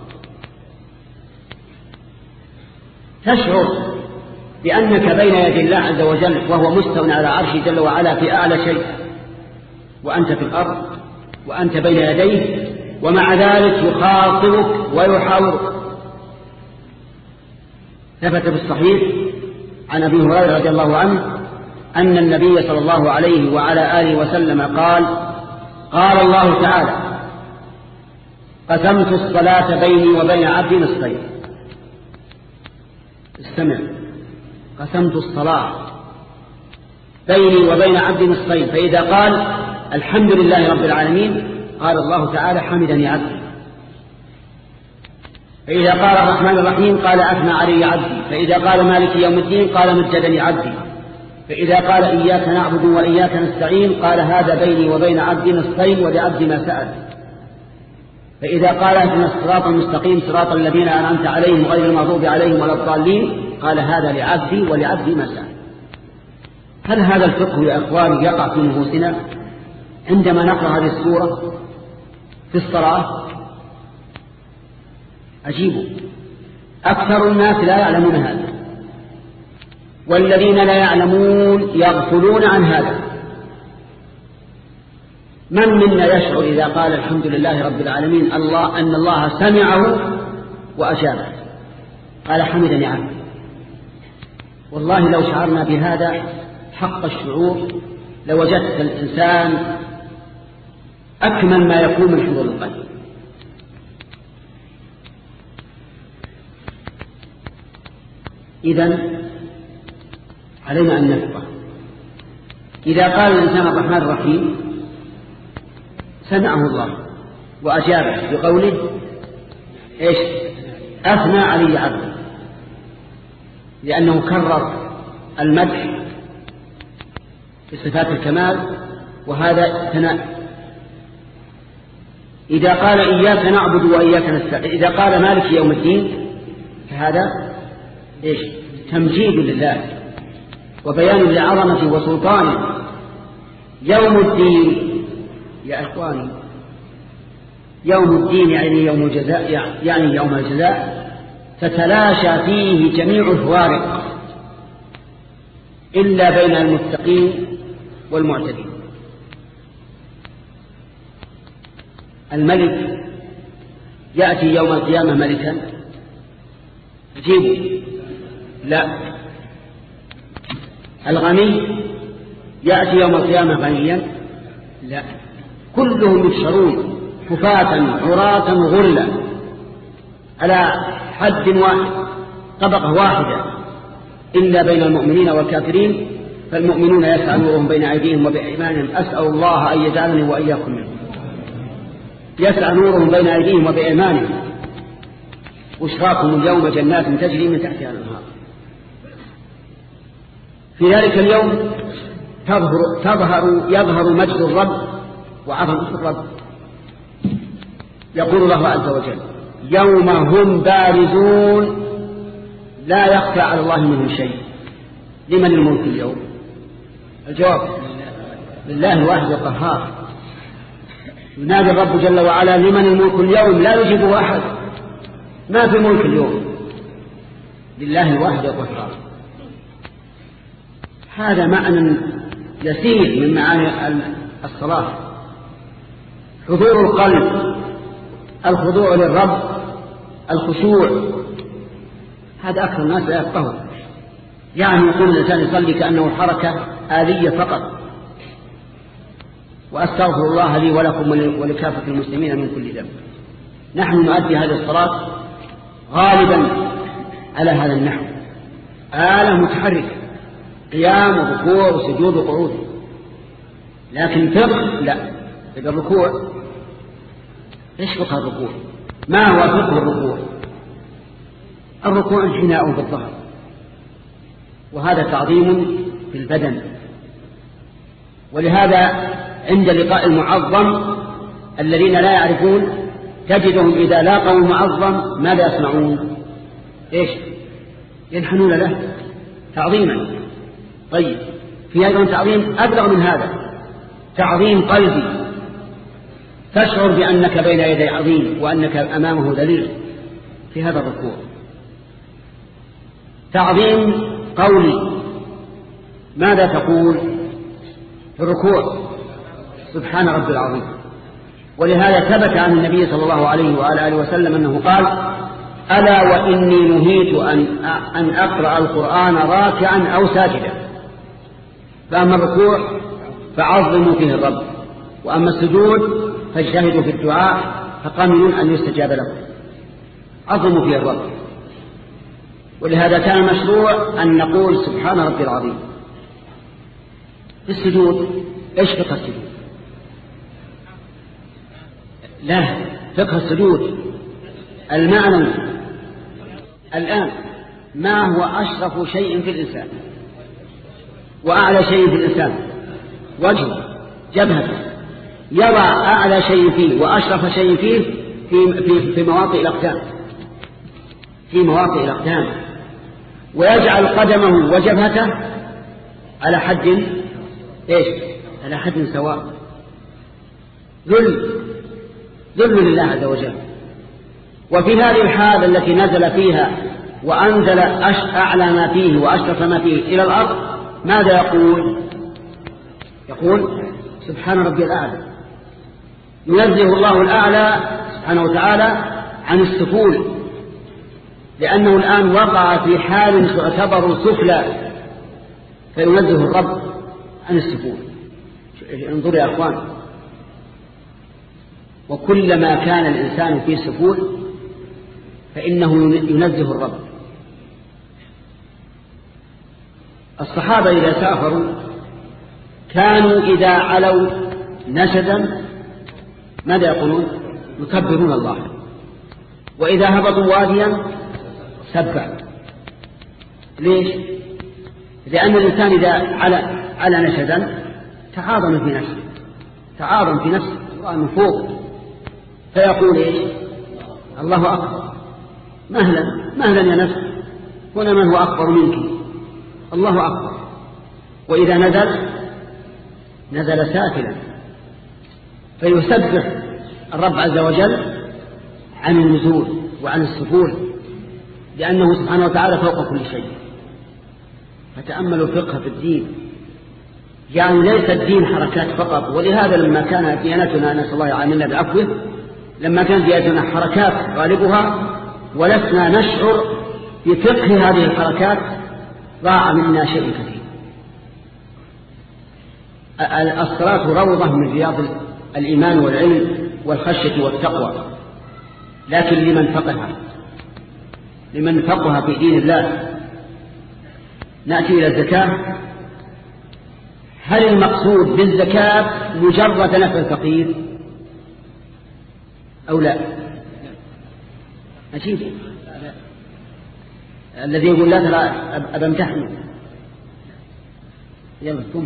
تشعر بأنك بين يدي الله عز وجل وهو مستو على عرشه جل وعلا في أعلى شيء، وأنت في الأرض وأنت بين يديه، ومع ذلك يخاطبك ويحاورك. ثبت في الصحيح عن أبي هريرة رضي الله عنه أن النبي صلى الله عليه وعلى آله وسلم قال: قال الله تعالى: قسمت الصلاة بيني وبين عبدي نصفين. استمع، قسمت الصلاة بيني وبين عبدي نصفين، فإذا قال الحمد لله رب العالمين قال الله تعالى: حمدني عبدي. فإذا قال الرحمن الرحيم قال: أثنى علي عبدي. فإذا قال مالك يوم الدين قال: مجدني عبدي. فإذا قال إياك نعبد وإياك نستعين قال: هذا بيني وبين عبدي نصفين ولعبدي ما سأل. فإذا قال: اهدنا الصراط المستقيم صراط الذين أنعمت عليهم غير المغضوب عليهم ولا الضالين قال: هذا لعبدي ولعبدي ما سأل. هل هذا الفقه يا أخواني يقع في نفوسنا عندما نقرأ هذه السورة في الصلاة؟ عجيب، أكثر الناس لا يعلمون هذا، والذين لا يعلمون يغفلون عن هذا. من منا يشعر إذا قال الحمد لله رب العالمين الله أن الله سمعه وأجابه؟ قال: حمدني عبدي. والله لو شعرنا بهذا حق الشعور لوجدت الإنسان أكمل ما يكون من حضور القلب. إذن علينا أن نفقه. إذا قال الإنسان الرحمن الرحيم سمعه الله وأجابه بقوله: إيش؟ أثنى علي عبدي، لأنه كرر المدح بصفات الكمال، وهذا ثناء. إذا قال إياك نعبد وإياك نستعين، إذا قال مالك يوم الدين فهذا إيش؟ تمجيد لله وبيان لعظمته وسلطانه. يوم الدين يا إخواني، يوم الدين يعني يوم الجزاء، يعني يوم الجزاء تتلاشى فيه جميع الفوارق إلا بين المتقين والمعتدين. الملك يأتي يوم القيامة ملكا جيبه؟ لا. الغني يأتي يوم القيامة غنيا؟ لا. كلهم يحشرون حفاة عراة غرلا على حد واحد، طبقة واحدة، إلا بين المؤمنين والكافرين. فالمؤمنون يسعى نورهم بين أيديهم وبأيمانهم، أسأل الله أن يجعلني وإياكم منهم. يسعى نورهم بين أيديهم وبأيمانهم، بشراكم اليوم جنات تجري من تحتها الأنهار. في ذلك اليوم تظهر, تظهر يظهر مجد الرب وعظمة الرب. يقول الله عز وجل: يوم هم بارزون لا يخفى على الله منهم شيء. لمن الملك اليوم؟ الجواب: لله الواحد القهار. ينادي الرب جل وعلا: لمن الملك اليوم؟ لا يجيبه أحد، ما في ملك اليوم، لله الواحد القهار. هذا معنى يسير من معاني الصلاة، حضور القلب، الخضوع للرب، الخشوع. هذا أكثر الناس لا يفقهون، يعني يقول الإنسان يصلي كأنه حركة آلية فقط. وأستغفر الله لي ولكم ولكافة المسلمين من كل ذنب. نحن نؤدي هذه الصلاة غالبا على هذا النحو، آلة متحركة، قيام وركوع وسجود وقعود. لكن فقه لا. فقه الركوع، ايش فقه الركوع؟ ما هو فقه الركوع؟ الركوع انحناء بالظهر، وهذا تعظيم في البدن. ولهذا عند لقاء المعظم الذين لا يعرفون تجدهم إذا لاقوا المعظم ماذا يصنعون؟ إيش؟ ينحنون له تعظيما. طيب، في أيضا تعظيم أبلغ من هذا، تعظيم قلبي، تشعر بأنك بين يدي عظيم وأنك أمامه ذليل في هذا الركوع. تعظيم قولي، ماذا تقول في الركوع؟ سبحان ربي العظيم. ولهذا ثبت عن النبي صلى الله عليه وآله وسلم أنه قال: ألا وإني نهيت أن أن أقرأ القرآن راكعا أو ساجدا. فأما الركوع فعظموا فيه الرب، وأما السجود فاجتهدوا في الدعاء فقاملون أن يستجاب لكم. عظموا فيه الرب. ولهذا كان مشروع أن نقول سبحان ربي العظيم. في السجود إيش فقه السجود؟ لا، فقه السجود المعنى الآن ما هو أشرف شيء في الإنسان وأعلى شيء في الإنسان؟ وجهه، جبهته، يضع أعلى شيء فيه وأشرف شيء فيه في, في, في مواطئ الأقدام، في مواطئ الأقدام، ويجعل قدمه وجبهته على حد إيش؟ على حد سواء. ذل ذل لله عز وجل. وفي هذه الحالة التي نزل فيها وأنزل أعلى ما فيه وأشرف ما فيه إلى الأرض، ماذا يقول؟ يقول سبحان ربي الأعلى. ينزه الله الأعلى سبحانه وتعالى عن السفول، لأنه الآن وقع في حال تعتبر سفلى، فينزه الرب عن السفول. انظروا يا أخوان، وكلما كان الإنسان في سفول فإنه ينزه الرب. الصحابة إذا سافروا كانوا إذا علوا نشدا ماذا يقولون؟ يكبرون الله. وإذا هبطوا واديا سبحوا. ليش؟ لأن الإنسان إذا على على نشدا تعاظم في نفسه، تعاظم في نفسه من فوق، فيقول إيش؟ الله أكبر. مهلا مهلا يا نفس، هنا من هو أكبر منك؟ الله أكبر. وإذا نزل نزل سافلا، فيسبح الرب عز وجل عن النزول وعن السفول، لأنه سبحانه وتعالى فوق كل شيء. فتأملوا الفقه في الدين، يعني ليس الدين حركات فقط. ولهذا لما كان ديانتنا، نسأل الله يعاملنا بعفوه، لما كان ديانتنا حركات غالبها ولسنا نشعر بفقه هذه الحركات، ضاع منا شيء كثير. الصلاة روضة من رياض الإيمان والعلم والخشية والتقوى، لكن لمن فقه لمن فقه في دين الله. نأتي إلى الزكاة. هل المقصود بالزكاة مجرد نفع الفقير أو لا؟ أجيب. الذي يقول لا ترى أبا امتحنه. يلا قم.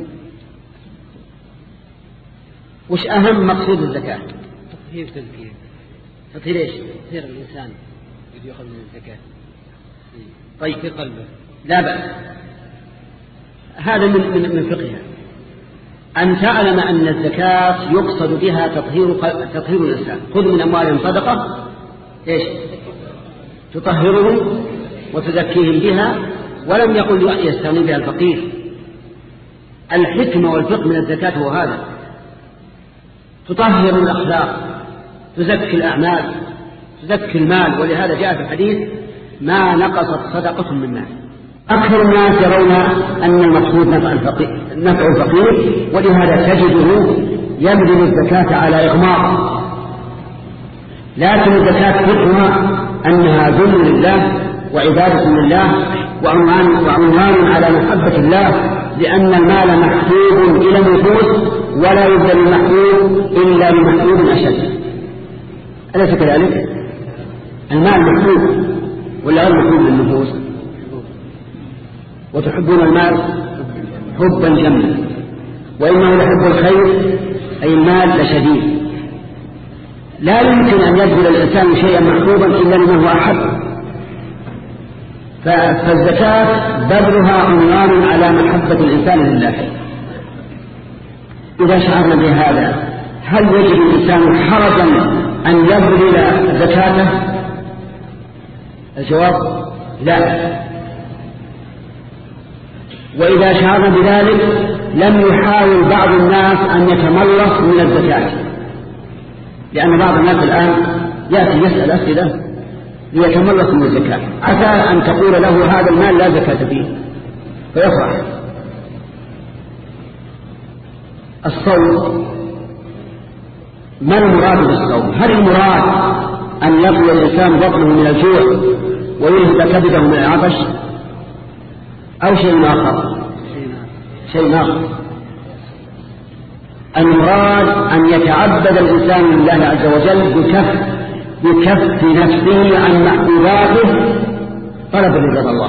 وش أهم مقصود الزكاة؟ تطهير تزكية. تطهير إيش؟ تطهير الإنسان يجي يأخذ من الزكاة. طيب في قلبه. لا بأس، هذا من من من فقهها. أن تعلم أن الزكاة يقصد بها تطهير تطهير الإنسان. خذ من أموالهم صدقة إيش؟ تطهرهم وتزكيهم بها، ولم يقل يستغني بها الفقير. الحكمة والفقه من الزكاة هو هذا، تطهر الأخلاق، تزكي الأعمال، تزكي المال. ولهذا جاء في الحديث ما نقصت صدقة من مال. أكثر الناس يرون أن المقصود نفع الفقير, نفع الفقير ولهذا تجده يبذل الزكاة على إغماض. لكن الزكاة فقهها أنها ذل لله وعبادة لله وعنوان, وعنوان على محبة الله، لأن المال محبوب إلى النفوس ولا يبذل المحبوب إلا لمحبوب أشد. أليس كذلك؟ المال محبوب ولا غير محبوب للنفوس؟ وتحبون المال حبا جما وإنه لحب الخير أي المال لشديد. لا يمكن أن يبذل الإنسان شيئا محبوبا إلا لمن هو أحب. فالزكاة بذلها عنوان على محبة الإنسان لله. إذا شعرنا بهذا هل يجد الإنسان حرجا أن يبذل زكاته؟ الجواب لا. وإذا شعرنا بذلك لم يحاول بعض الناس أن يتملص من الزكاة، لأن بعض الناس الآن يأتي يسأل أسئلة ليتملص من الزكاة، عسى أن تقول له هذا المال لا زكاة فيه فيفرح. الصوم، ما المراد بالصوم؟ هل المراد أن يطوي الإنسان بطنه من الجوع ويلهب كبده من العطش، أو شيء آخر؟ شيء آخر. المراد أن يتعبد الإنسان لله عز وجل بكف بكف نفسه عن محبوباته طلبا لرضا الله.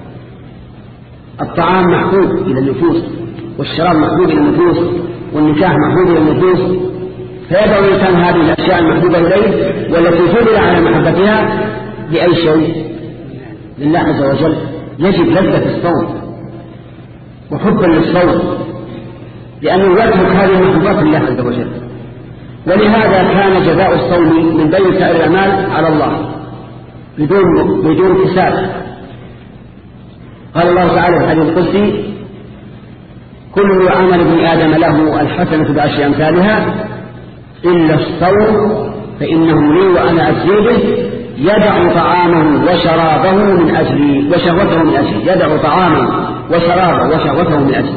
الطعام محبوب إلى النفوس، والشراب محبوب إلى النفوس، والنكاح محبوب إلى النفوس، فيدعو الإنسان هذه الأشياء المحبوبة إليه والتي فضل على محبتها بأي شيء؟ لله عز وجل. يجب لذة الصوم وحبا للصوم، لأنه يترك هذه المحبوبات لله عز وجل. ولهذا كان جزاء الصوم من بين سائر الأعمال على الله بدون بدون حساب. قال الله تعالى في الحديث القدسي: كل عمل ابن آدم له الحسنة بعشر أمثالها إلا الصوم فإنه لي وأنا أجزي به، يدع طعامه وشرابه من أجلي وشهوته من أجلي. يدع طعامه وشرابه وشهوته من أجلي.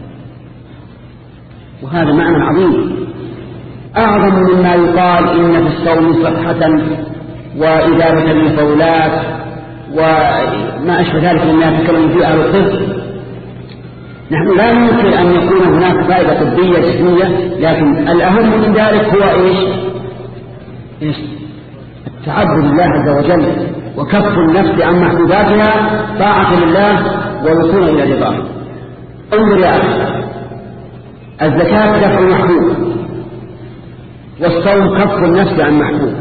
وهذا معنى عظيم أعظم مما يقال إن في الصوم صحة وإدارة للفولات وما أشبه ذلك مما يتكلم فيه أهل الطب. نحن لا يمكن أن يكون هناك فائدة طبية جسمية، لكن الأهم من ذلك هو إيش؟ إيش؟ التعبد لله عز وجل وكف النفس عن محبوباتها طاعة لله والوصول إلى رضاه. انظر يا أخي، الزكاة دفع محبوب، والصوم كف النفس عن محبوب،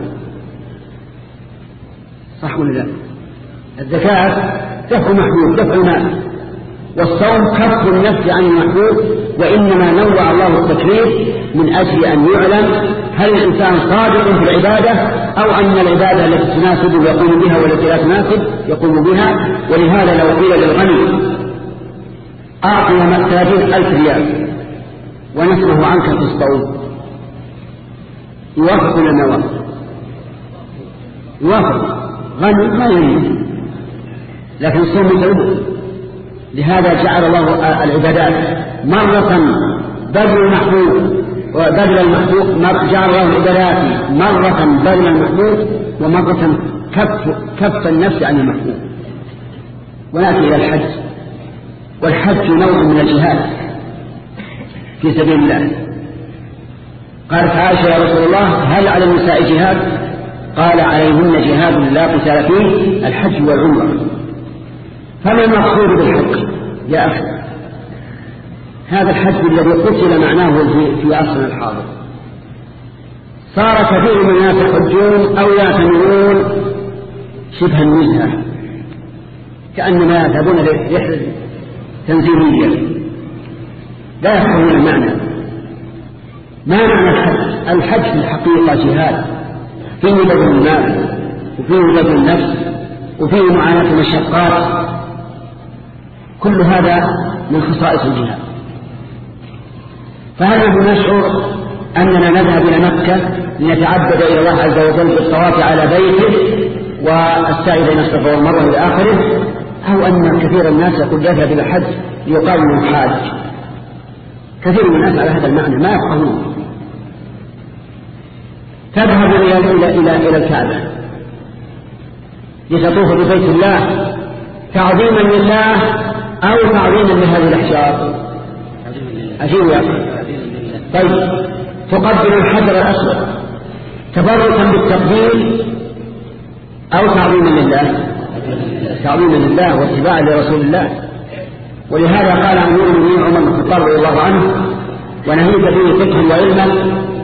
صح ولا لا؟ الزكاة دفع محبوب، دفع مال، والصوم كف النفس عن المحبوب. وإنما نوع الله التكليف من أجل أن يعلم هل الإنسان صادق في العبادة أو أن العبادة التي تناسبه يقوم بها والتي لا تناسب يقوم بها. ولهذا لو قيل للغني أعطي ثلاثين ألف ريال ونسمه عنك في الصوم، يوافق ولا ما يوافق؟ يوافق. غني ما يريد، لكن الصوم يتعبه. لهذا جعل الله العبادات مرة بذل المحبوب وبذل المحبوب، جعل الله العبادات مرة بذل المحبوب ومرة كف, كف النفس عن المحبوب. ونأتي إلى الحج، والحج نوع من الجهاد في سبيل الله. قالت عائشة: يا رسول الله هل على النساء جهاد؟ قال: عليهن جهاد لا قتال فيه، الحج والعمرة. فما المقصود بالحج يا أخي؟ هذا الحج الذي قتل معناه في عصرنا الحاضر. صار كثير من الناس يحجون أو يعتمرون شبه النزهة، كأنما يذهبون لرحلة تنزيلية لا يفهمون المعنى. ما معنى الحج؟ الحج في الحقيقة جهاد، فيه بذل المال وفيه بذل النفس وفيه معاناة المشقات، كل هذا من خصائص الجهاد. فهل نشعر أننا نذهب إلى مكة لنتعبد إلى الله عز وجل بالطواف على بيته والسعي بين الصفا والمروة إلى آخره، أو أن كثير الناس يقول يذهب إلى الحج ليقال من الحاج؟ كثير من الناس على هذا المعنى ما يفقهون. تذهب إلى إلى إلى إلى الكعبة لتطوف ببيت الله تعظيما لله أو تعظيما لهذه الأحجار؟ عجيب يا أخي. طيب، تقبل الحجر الأسود تبركا بالتقبيل أو تعظيما لله؟ تعظيما لله واتباعا لرسول الله. ولهذا قال أمير المؤمنين عمر بن الخطاب رضي الله عنه ونهيت به فقها وعلما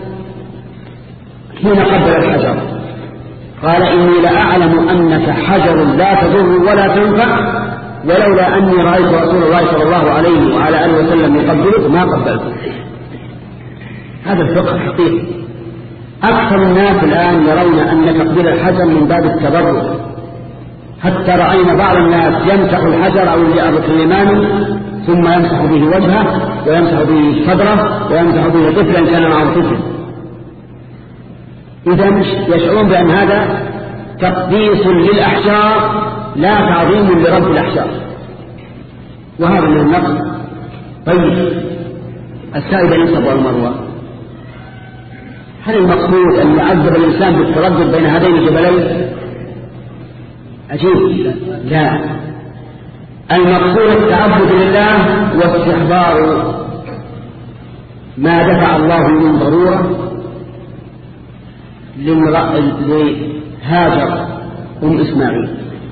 حين قبل الحجر قال إني لأعلم أنك حجر لا تضر ولا تنفع ولولا أني رأيت رسول الله صلى الله عليه وعلى آله وسلم يقبلك ما قبلته. هذا الفقه الحقيقي. أكثر الناس الآن يرون أن تقبيل الحجر من باب التبرك، حتى رأينا بعض الناس يمسح الحجر أو الركن اليماني ثم يمسح به وجهه ويمسح به صدره ويمسح به طفلا كان معه طفل. إذا يشعرون بأن هذا تقديس للأحجار لا تعظيم لرب الأحجار، وهذا من النقص. طيب السائل بين الصفا والمروة، هل المقصود أن يعذب الإنسان بالتردد بين هذين الجبلين؟ عجيب. لا، المقصود التعبد لله واستحضار ما دفع الله من ضرورة لهاجر أم إسماعيل.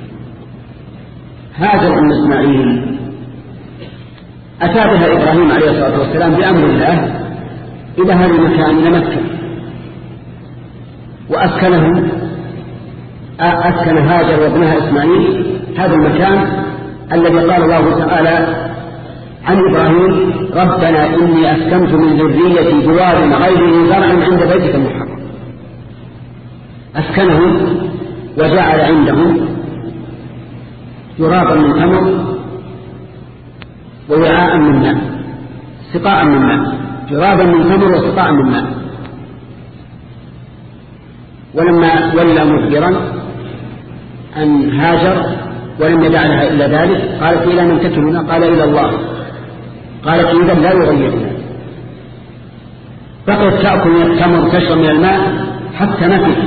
هاجر أم إسماعيل أتى بها إبراهيم عليه الصلاة والسلام بأمر الله إلى هذا المكان، إلى مكة، وأسكنهم أسكن هاجر وابنها إسماعيل هذا المكان الذي قال الله تعالى عن إبراهيم ربنا إني أسكنت من ذريتي بواد غير ذي زرع عند بيتك المحرم. أسكنهم وجعل عندهم جرابا من تمر ووعاء من ماء، سقاء من ماء، جرابا من تمر وسقاء من ماء. ولما ولى مدبرا أن هاجر ولم يدع لها إلا ذلك قالت إلى من تكلنا؟ قال إلى الله. قالت إذا لا يغيرنا. بقيت تأكل من التمر وتشرب من الماء حتى نفت،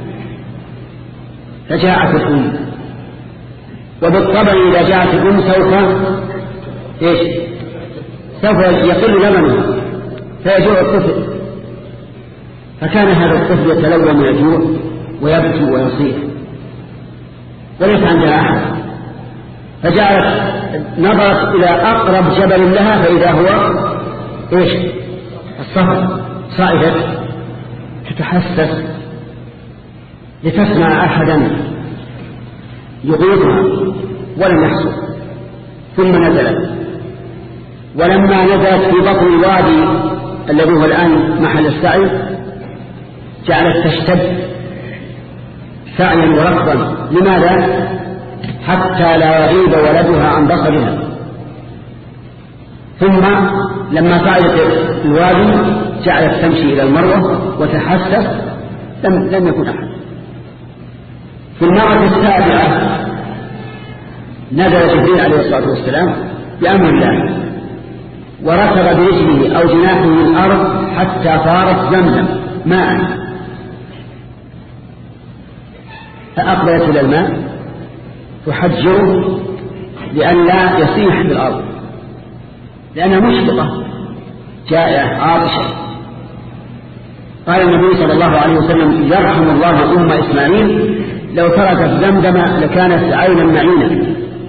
فجاءت الأم. وبالطبع إذا جاءت الأم سوف إيش؟ سوف يقل لبنها فيجوع الطفل. فكان هذا الطفل يتلوى من الجوع ويبكي ويصيح وليس عندها أحد، فجعلت نظرت إلى أقرب جبل لها فإذا هو إيش؟ الصخر. صائدت تتحسس لتسمع أحدا يغيظها ولم يحصل، ثم نزلت. ولما نزلت في بطن الوادي الذي هو الآن محل السعي جعلت تشتد سعيا وركضا. لماذا؟ حتى لا يغيب ولدها عن بصرها. ثم لما صعدت الوادي جعلت تمشي إلى المروة وتحسس، لم, لم يكن أحد. في المرة السابعة نزل جبريل عليه الصلاة والسلام بأمر الله وركب برجله أو جناحه من الأرض حتى صارت زمزم ماء، فأقبلت إلى الماء تحجره لأن لا يصيح في الأرض لأنها مشفقة جائعة عاطشة. قال النبي صلى الله عليه وسلم يرحم الله أم إسماعيل لو تركت زمزم لكانت عينا معينا.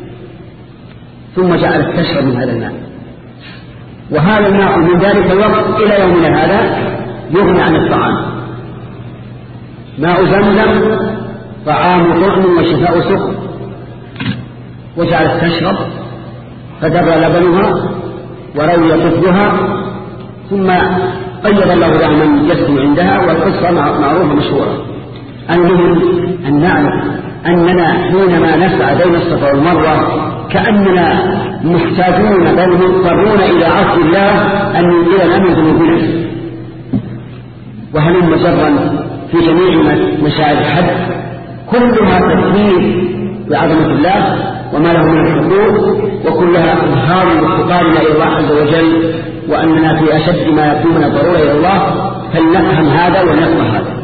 ثم جعلت تشرب من هذا الماء، وهذا الماء من ذلك الوقت إلى يومنا هذا يغني عن الطعام. ماء زمزم طعام طعم وشفاء سقم. وجعلت تشرب فدر لبنها وروي طفلها، ثم قيض الله لها من يسكن عندها، والقصة معروفة مشهورة. المهم أن نعلم أننا حينما نسعى بين الصفا والمروة كأننا محتاجون بل مضطرون إلى عفو الله أن ينزلنا من ذنوبنا. وهل مجرا في جميع مشاعر الحج كلها تذكير بعظمة الله وما له من الحقوق، وكلها إظهار وافتقارنا إلى الله عز وجل، وأننا في أشد ما يكون من الضرورة إلى الله، فلنفهم هذا ونفهم هذا.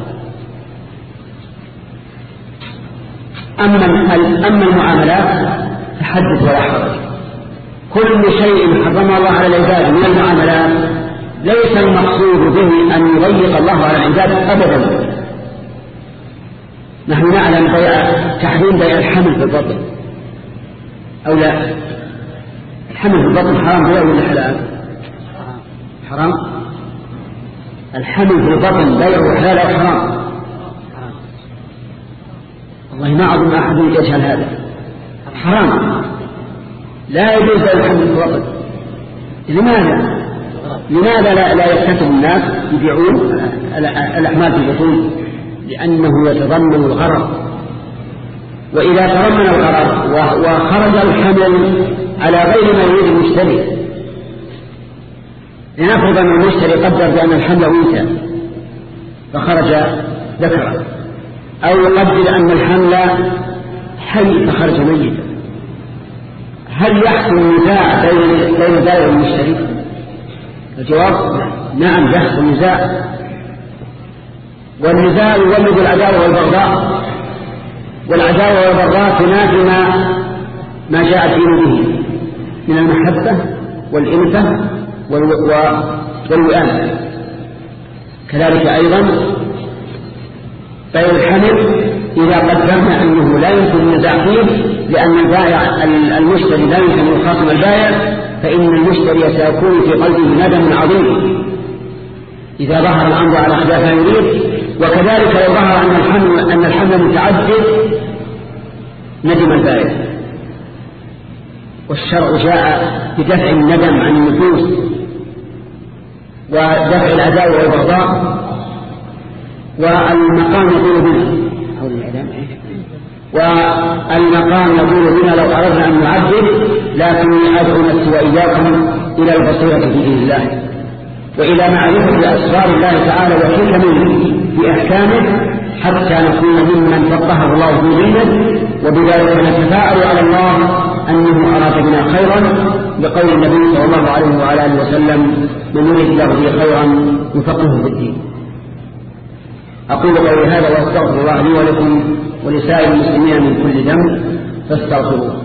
أما أما المعاملات فحدث ولا حرج. كل شيء حرم الله على العباد من المعاملات ليس المقصود به أن يضيق الله على العباد أبدا. نحن نعلم بيع تحريم بيع الحمل في البطن أو لا؟ الحمل في البطن حرام بيع ولا حلال؟ حرام. الحمل في البطن بيع حلال أو حرام؟ والله ما أظن أحد يجهل هذا. حرام، لا يجوز الحمل في البطن. لماذا؟ لماذا لا, لا يكتسب الناس يبيعون الأحمال في البطون؟ لأنه يتضمن الغرر، وإذا تضمن الغرر وخرج الحمل على غير ما يريد المشتري، لنفرض أن المشتري قدر بأن الحمل أنثى فخرج ذكرا، أو يقدر أن الحمل حي فخرج ميتا، هل يحصل نزاع بين بين البائع والمشتري؟ الجواب نعم، يحصل نزاع، والنزاع يولد العداوة والبغضاء، والعداوة والبغضاء تنافي ما ما جاء الدين به من المحبة والإنفة والوئام. كذلك أيضا بيع الحمل إذا قدرنا أنه لا يمكن النزاع فيه، لأن البائع المشتري لا يمكن أن يخاصم البائع، فإن المشتري سيكون في قلبه ندم عظيم إذا ظهر الأمر على خلاف ما يريد. وكذلك لو ظهر أن الحمل أن الحمل متعدد ندم البائع. والشرع جاء بدفع الندم عن النفوس ودفع العداوة والبغضاء، والمقام يقول بنا والمقام يقول بنا لو أردنا أن نعدل، لكني أدعو نفسي وإياكم إلى البصيرة بإذن الله، وإلى معرفة أسرار الله تعالى وحكمه في أحكامه، حتى نكون ممن فقهه الله في دينه، وبذلك نتفاعل على الله أنه أراد بنا خيرا، لقول النبي صلى الله عليه وعلى آله وسلم: من يريد الله به خيرا يفقهه في الدين. أقول قولي هذا وأستغفر الله لي ولكم ولسائر المسلمين من كل ذنب فاستغفروه.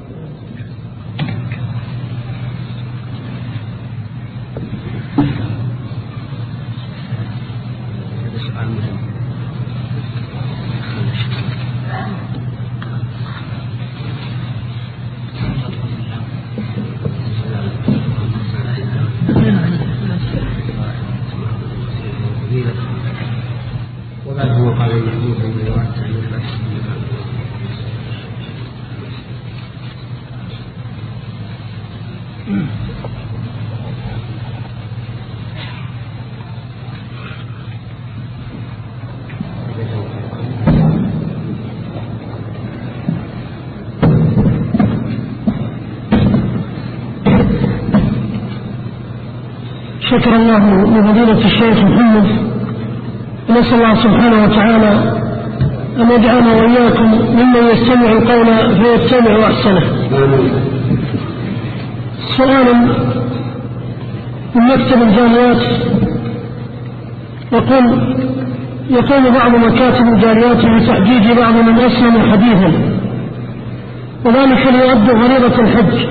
شكر الله لفضيلة الشيخ محمد، ونسأل الله سبحانه وتعالى أن يجعلنا وإياكم ممن يستمع القول فيتبع أحسنه. سؤال من مكتب الجاليات يقول يقوم بعض مكاتب الجاليات بتحجيج بعض من أسلم حديثا، وذلك ليؤدوا فريضة الحج،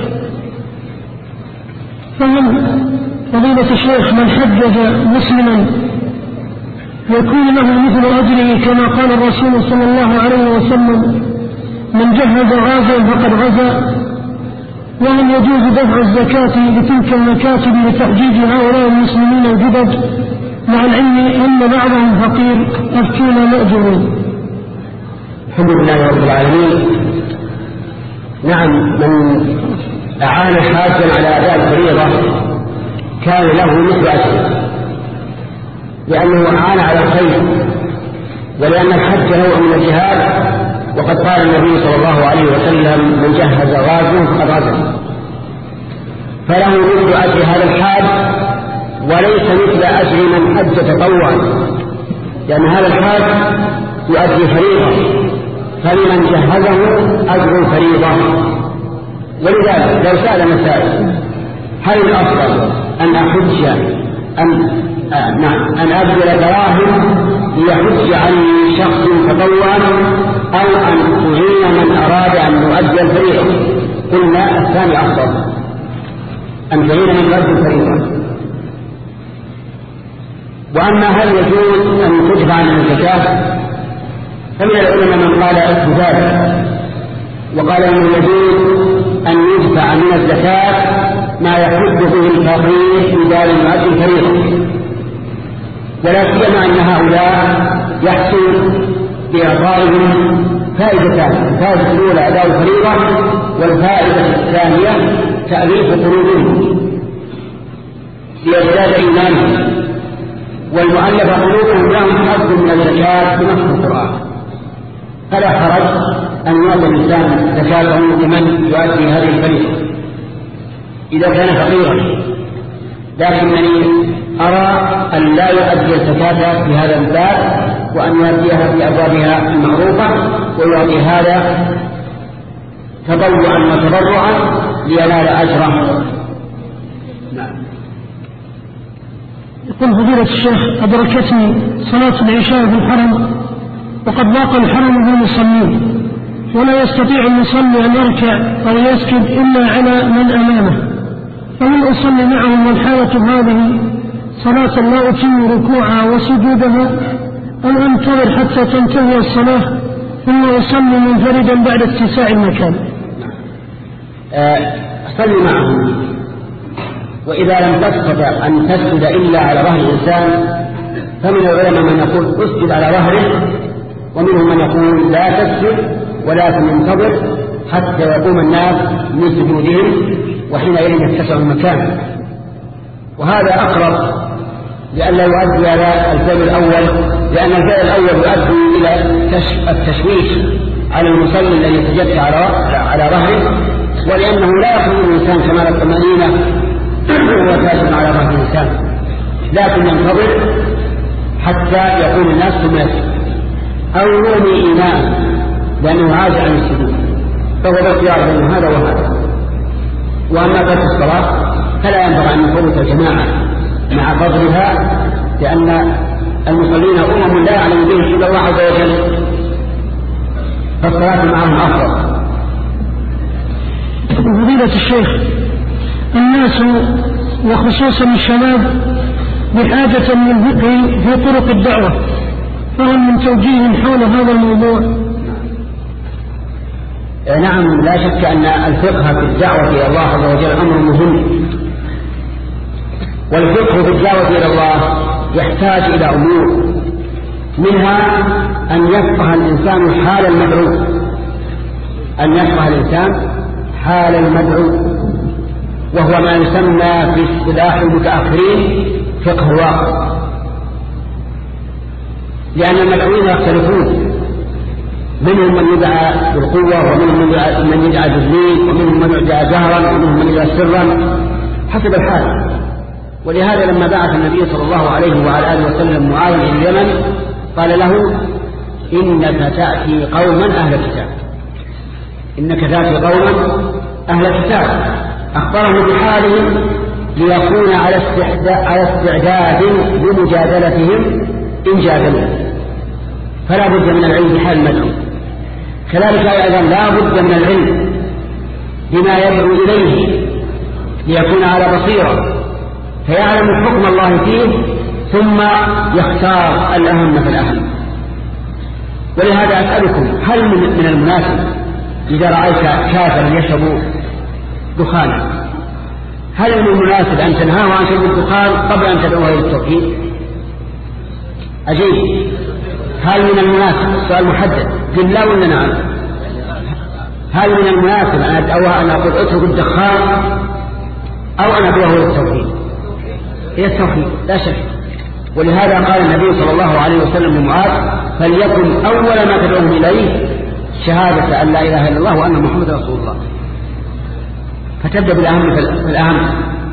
فهل فضيلة الشيخ من حجج مسلما يكون له مثل أجره كما قال الرسول صلى الله عليه وسلم: من جهز غازا فقد غزا؟ وهل يجوز دفع الزكاة لتلك المكاتب لتحجيج هؤلاء المسلمين الجدد، مع العلم أن بعضهم فقير أفتونا مأجرون؟ الحمد لله رب العالمين. نعم، من أعان حاجا على أداء الفريضة كان له مثل أجره، لأنه أعان على الخير، ولأن الحج نوع من الجهاد، وقد قال النبي صلى الله عليه وسلم: من جهز غازا فقد غزا. فله مثل أجر هذا الحاج، وليس مثل أجر من حج تطوعا، لأن هذا الحاج يؤدي فريضة، فلمن جهزه أجر الفريضة. ولذلك لو سأل مسائل: هل الأفضل أن أحج أن آه نعم أن أبذل دراهم ليحج عني شخص تطوعا، أو أن أعين من أراد أن يؤدي الفريضة؟ قلنا الثاني أفضل، أن تعين من يؤدي الفريضة. وأما هل يجوز أن تدفع عن الزكاة، فمن العلماء من قال بذلك وقال انه يجوز ان يدفع من الزكاه ما يحد به الفقير في دار المؤدي الفريضه، ولا سيما ان هؤلاء يحصل باعطائهم فائدتان: الفائده الاولى اداء الفريضه، والفائده الثانيه تاليف قلوبهم ليزداد ايمانهم، والمؤلف قلوبهم لهم حظ من الزكاه بنص القران، فلا حرج ان يعطي الانسان زكاته لمن يؤدي هذه الفريضه إذا كان فقيرا. لكنني أرى أن لا يؤدي الزكاة في هذا الباب، وأن يؤديها في أبوابها المعروفة، ويعطي هذا تطوعا وتبرعا لينال أجره. نعم. يقول فضيلة الشيخ: أدركتني صلاة العشاء في الحرم وقد ضاق الحرم بالمصلين، ولا يستطيع المصلي أن يركع أو يسجد إلا على من أمامه، فهل أصلي معهم والحالة هذه صلاة لا أتم ركوعها وسجودها، أم أنتظر حتى تنتهي الصلاة ثم أصلي منفردا بعد اتساع المكان؟ أصلي معهم، وإذا لم تستطع أن تسجد إلا على ظهر الإنسان فمن العلماء من يقول اسجد على ظهره، ومنهم من يقول لا تسجد ولكن انتظر حتى يقوم الناس من سجودهم، وحينئذ يتسع المكان. وهذا أقرب لئلا يؤدي على الفعل الأول، لأن الفعل الأول يؤدي إلى التشويش على المصلي الذي يتجدد على على ظهره، ولأنه لا يخرج الإنسان كمال الطمأنينة وهو ساجد على ظهر الإنسان، لكن ينتظر حتى يقوم الناس ثم يسجد، أو يرمي إيمان لأنه عاجز عن السجود، فهو باختيار بين هذا وهذا. وأما ترك الصلاة فلا ينبغي أن يفوت الجماعة مع فضلها، لأن المصلين أمم لا يعلم بهم إلا الله عز وجل، فالصلاة معهم أفضل. فضيلة الشيخ: الناس وخصوصا الشباب بحاجة للفقه في طرق الدعوة، فهل من توجيه حول هذا الموضوع؟ نعم، لا شك أن الفقه في الدعوة إلى الله عز وجل أمر مهم، والفقه في الدعوة إلى الله يحتاج إلى أمور، منها أن يفقه الإنسان حال المدعو، أن يفقه الإنسان حال المدعو، وهو ما يسمى في اصطلاح المتأخرين فقه الواقع، لأن المدعوين يختلفون، منهم من يدعى بالقوة، ومنهم من يدعى بالذل، ومنهم من يدعى جهرا، ومنهم من يدعى سرا حسب الحال. ولهذا لما بعث النبي صلى الله عليه وعلى آله وسلم معاذ إلى اليمن قال له: إنك تأتي قوما أهل كتاب، إنك تأتي قوما أهل كتاب، أخبره بحالهم ليكون على استعداد لمجادلتهم إن جادلوا، فلا بد من العلم بحال المدعو. كذلك أيضا لا بد من العلم بما يدعو إليه ليكون على بصيرة، فيعلم حكم الله فيه ثم يختار الأهم في الأهم. ولهذا أسألكم: هل من المناسب إذا رأيت كافرا يشرب دخانا، هل من المناسب أن تنهاه عن شرب الدخان قبل أن تدعوه إلى التوحيد؟ أجيب: هل من المناسب؟ السؤال محدد، قل لا ولا نعم. هل من المناسب أن أدعوها أن أقول اترك الدخان أو أن أدعوه إلى التوحيد؟ هي التوحيد لا شك. ولهذا قال النبي صلى الله عليه وسلم لمعاذ: فليكن أول ما تدعوهم إليه شهادة أن لا إله إلا الله وأن محمد رسول الله، فتبدأ بالأهم في الأهم.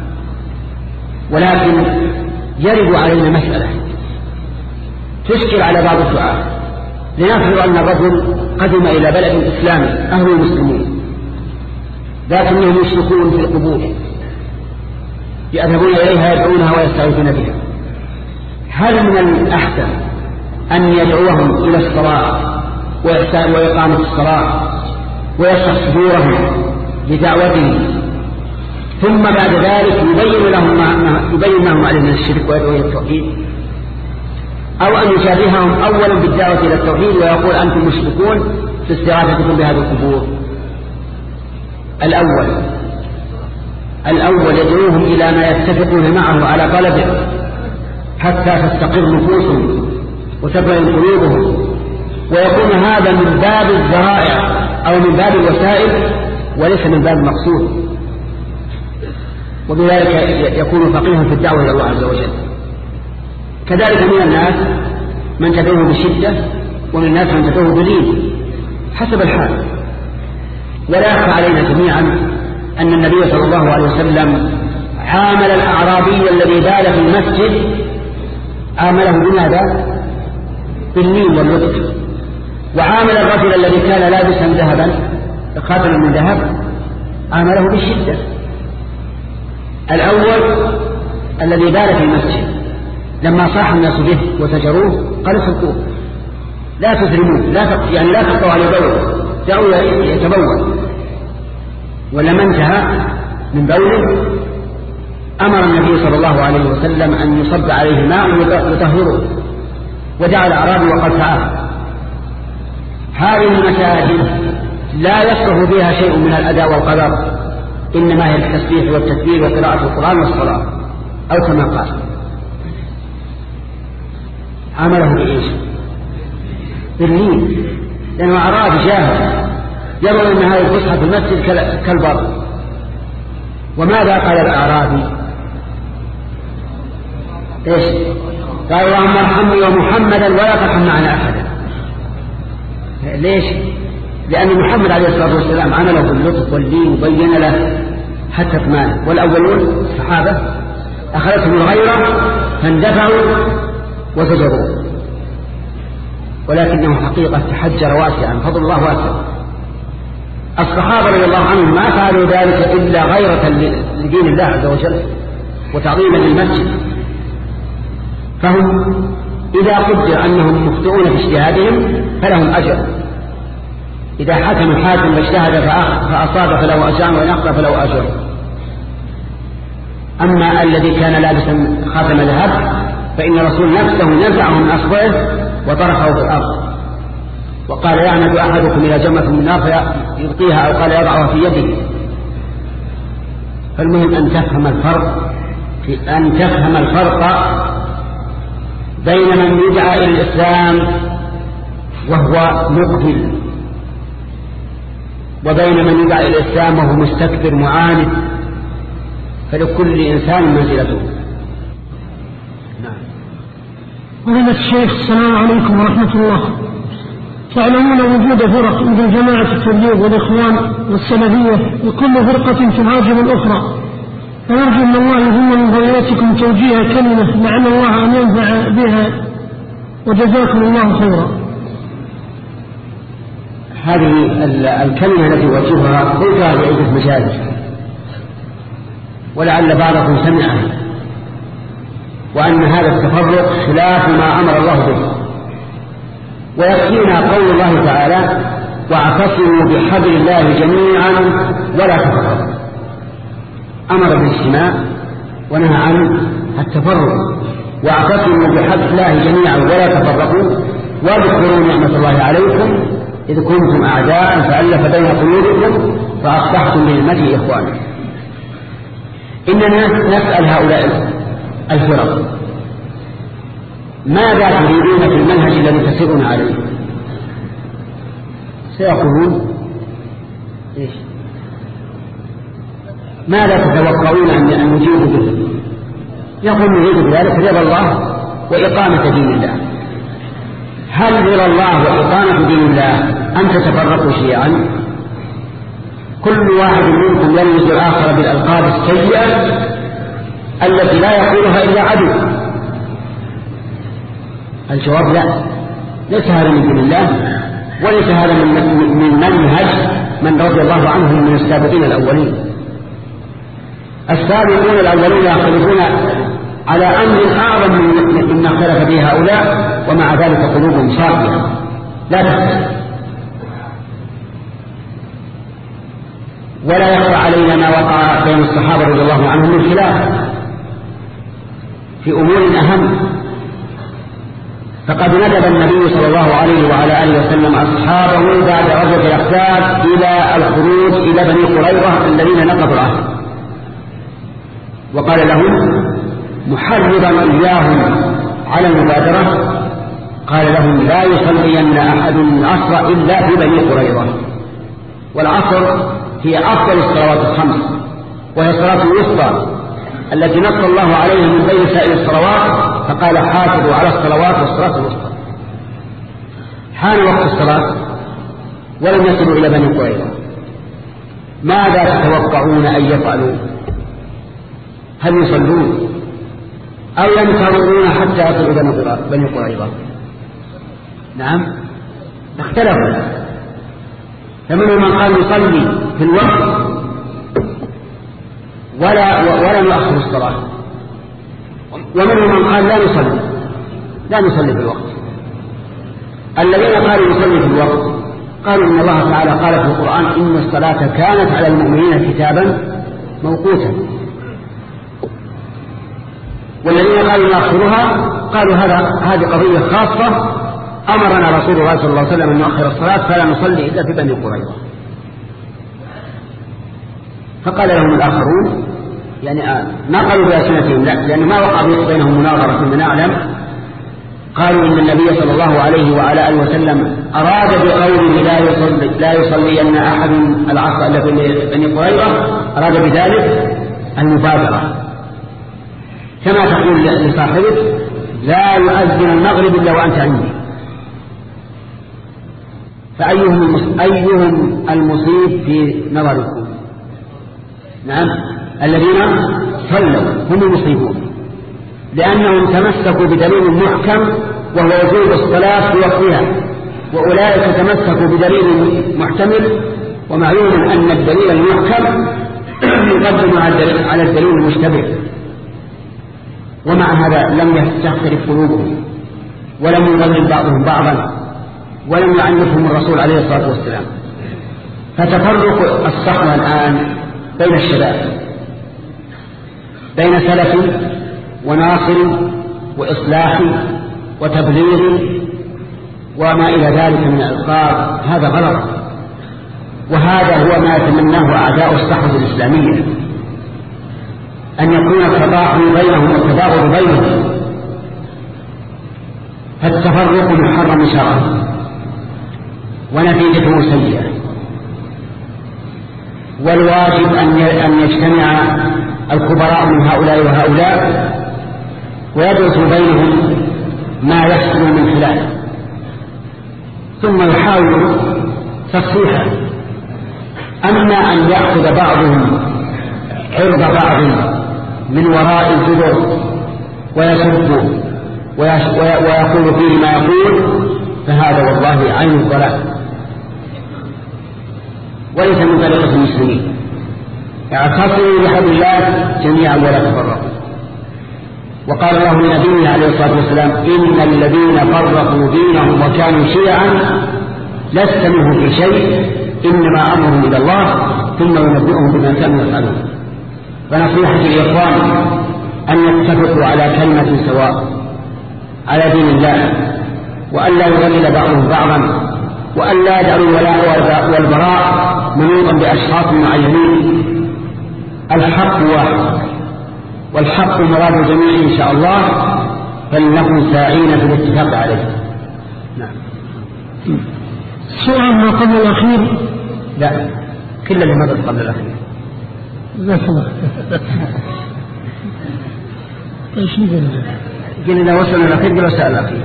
ولكن يرد علينا مسألة تشكل على بعض الدعاة. لنفرض أن الرجل قدم إلى بلد إسلامي أهل المسلمين، لكنهم يشركون في القبور، يذهبون إليها يدعونها ويستعيذون بها. هل من الأحسن أن يدعوهم إلى الصلاة وإقامة الصلاة ويشرح صدورهم لدعوته، ثم بعد ذلك يبين لهم ما يبين لهم عليه من الشرك ويدعو إلى التوحيد؟ أو أن يشابههم أولا بالدعوة إلى التوحيد ويقول أنتم مشركون في استغاثتكم بهذه القبور. الأول الأول يدعوهم إلى ما يتفقون معه على طلبه حتى تستقر نفوسهم وتبرئ قلوبهم، ويكون هذا من باب الذرائع أو من باب الوسائل وليس من باب المقصود، وبذلك يكون فقيها في الدعوة إلى الله عز وجل. كذلك من الناس من تدعوه بشدة ومن الناس من تدعوه بلين حسب الحال. ولا يخفى علينا جميعا أن النبي صلى الله عليه وسلم عامل الأعرابي الذي بال في المسجد عامله بماذا؟ باللين واللطف. وعامل الرجل الذي كان لابسا ذهبا خاتما من ذهب عامله بالشدة. الأول الذي بال في المسجد لما صاح الناس به وزجروه قال اتركوه لا تزرموه، لا يعني لا تقطعوا عليه بول، دعوا يتبول. ولما انتهى من بوله أمر النبي صلى الله عليه وسلم أن يصب عليه ماء يطهره، ودعا الأعرابي وقال تعالى هذه المساجد لا يصلح بها شيء من الأداء والقدر، إنما هي التسبيح والتكبير وقراءة القرآن والصلاة، أو كما قال. عمله بإيش؟ باللين، لأنه أعرابي جاهل يظن أن هذه الفسحة في المسجد كالبر. وماذا قال الأعرابي؟ إيش؟ قال اللهم ارحمني ومحمدا ولا ترحم معنا أحدا. ليش؟ لأن محمد عليه الصلاة والسلام عمله باللطف واللين وبين له حتى اطمأن. والأولون الصحابة أخذتهم الغيرة فاندفعوا وزجروا، ولكنه حقيقة تحجر واسعا، فضل الله واسع. الصحابة رضي الله عنهم ما فعلوا ذلك إلا غيرة لدين الله عز وجل وتعظيما للمسجد، فهم إذا قدر أنهم مخطئون في اجتهادهم فلهم أجر. إذا حكم الحاكم واجتهد فأصاب فله أجر وإن أخطأ فله أجر. أما الذي كان لابسا خاتم ذهب فإن الرسول نفسه نزعه من أصبعه وطرحه في الأرض وقال يعمد أحدكم إلى جمرة من النار فيلقيها، أو قال يضعها في يده. فالمهم أن تفهم الفرق في أن تفهم الفرق بين من يدعى إلى الإسلام وهو مقبل وبين من يدعى إلى الإسلام وهو مستكبر معاند، فلكل إنسان منزلته. قال الشيخ السلام عليكم ورحمة الله. تعلمون وجود فرق مثل جماعة التبليغ والإخوان والسلفية وكل فرقة تهاجم الأخرى، فنرجو من الله يهم من فضيلتكم توجيه كلمة لعل الله أن ينفع بها، وجزاكم الله خيرا. هذه الكلمة التي وجهها قلتها لعدة مجالس ولعل بعضكم سمعها، وأن هذا التفرق خلاف ما أمر الله به. ويكفينا قول الله تعالى واعتصموا بحبل الله جميعا ولا تفرقوا. أمر بالاجتماع ونهى عن التفرق. واعتصموا بحبل الله جميعا ولا تفرقوا واذكروا نعمة الله عليكم إذ كنتم أعداء فألف بين قلوبكم فأصبحتم بنعمته إخوانا. إننا نسأل هؤلاء الفرق ماذا تريدون في المنهج الذي تسيرون عليه؟ سيقولون إيش؟ ماذا تتوقعون أن نجيب به؟ يقول نريد بذلك رضا الله وإقامة دين الله. هل رضا الله وإقامة دين الله أن تتفرقوا شيئا؟ كل واحد منكم يلمز الآخر بالألقاب السيئة التي لا يقولها إلا عدو. الجواب لا، ليس هذا من دين الله وليس هذا من منهج من رضي الله عنهم من السابقين الأولين. السابقون الأولين يختلفون على أمر أعظم مما اختلف به هؤلاء، ومع ذلك قلوبهم صافية لا تختلف. ولا يخفى علينا ما وقع بين الصحابة رضي الله عنهم من خلاف في أمور أهم، فقد ندب النبي صلى الله عليه وعلى آله وسلم أصحابه بعد غزوة الأحزاب إلى الخروج إلى بني قريظة الذين نقضوا العهد، وقال لهم محرضا إياهم على المبادرة، قال لهم لا يصلين أحد العصر إلا في بني قريظة. والعصر هي أفضل الصلوات الخمس، وهي الصلاة الوسطى التي نص الله عليها من بين سائر الصلوات، فقال حافظوا على الصلوات والصلاة الوسطى. حان وقت الصلاة ولم يصلوا إلى بني قريظة، ماذا تتوقعون أن يفعلوا؟ هل يصلون أو ينتظرون حتى يصلوا بني قريظة؟ نعم اختلفوا، فمنهم من قال يصلي في الوقت ولا ولا يؤخر الصلاة، ومنهم من قال لا نصلي لا نصلي في الوقت. الذين قالوا يصلي في الوقت قالوا إن الله تعالى قال في القرآن إن الصلاة كانت على المؤمنين كتابا موقوتا، والذين قالوا نأخرها قالوا هذا هذه قضية خاصة أمرنا رسول الله صلى الله عليه وسلم أن نؤخر الصلاة فلا نصلي إلا في بني قريظة. فقال لهم الآخرون يعني آه ما قالوا بألسنتهم لا، لأن ما وقع بينهم مناظرة كما نعلم، قالوا إن النبي صلى الله عليه وعلى آله وسلم أراد بقوله لا يصلي لا يصلين أحد العصر إلا في بني قريظة، أراد بذلك المبادرة، كما تقول لصاحبك لا يؤذن المغرب إلا وأنت عندي. فأيهم أيهم المصيب في نظركم؟ نعم الذين صلوا هم المصيبون، لأنهم تمسكوا بدليل محكم وهو وجوب الصلاة في وقتها، وأولئك تمسكوا بدليل محتمل، ومعلوم أن الدليل المحكم يقدم على الدليل المشتبه. ومع هذا لم تختلف قلوبهم ولم يضلل بعضهم بعضا ولم يعنفهم الرسول عليه الصلاة والسلام. فتفرق الصحوة الآن بين الشباب، بين سلف وناصر وإصلاح وتبليغ وما إلى ذلك من الألقاب، هذا غلط، وهذا هو ما يتمناه أعداء الصحوة الإسلامية، أن يكون التضاحي بينهم والتباغض بينهم، فالتفرق محرم شرعا ونتيجته سيئة، والواجب أن يجتمع الكبراء من هؤلاء وهؤلاء ويدرس بينهم ما يحصل من خلاله، ثم يحاول تصحيحه. أما أن يأخذ بعضهم عرض بعض من وراء الجدر ويسبه ويقول فيه ما يقول، فهذا والله عين الضلال وليس من طريقة المسلمين. اعتصموا بحبل الله جميعا ولا تفرقوا. وقال الله لنبيه عليه الصلاة والسلام إن الذين فرقوا دينهم وكانوا شيعا لست منهم في شيء إنما أمرهم إلى الله ثم ينبئهم بما كانوا يفعلون. فنصيحة الإخوان أن يتفقوا على كلمة سواء على دين الله، وأن لا يضلل بعضهم بعضا، وأن لا يدعوا الولاء والبراء منوطا بأشخاص معينين. الحق واحد والحق مراد الجميع إن شاء الله، فلنكن ساعين في الاتفاق عليه. نعم. سؤال ما قبل الأخير. لا كل اللي ماذا قبل الأخير. لا الله. ايش نقول؟ قل إذا وصلنا الأخير قل وسأل الأخير.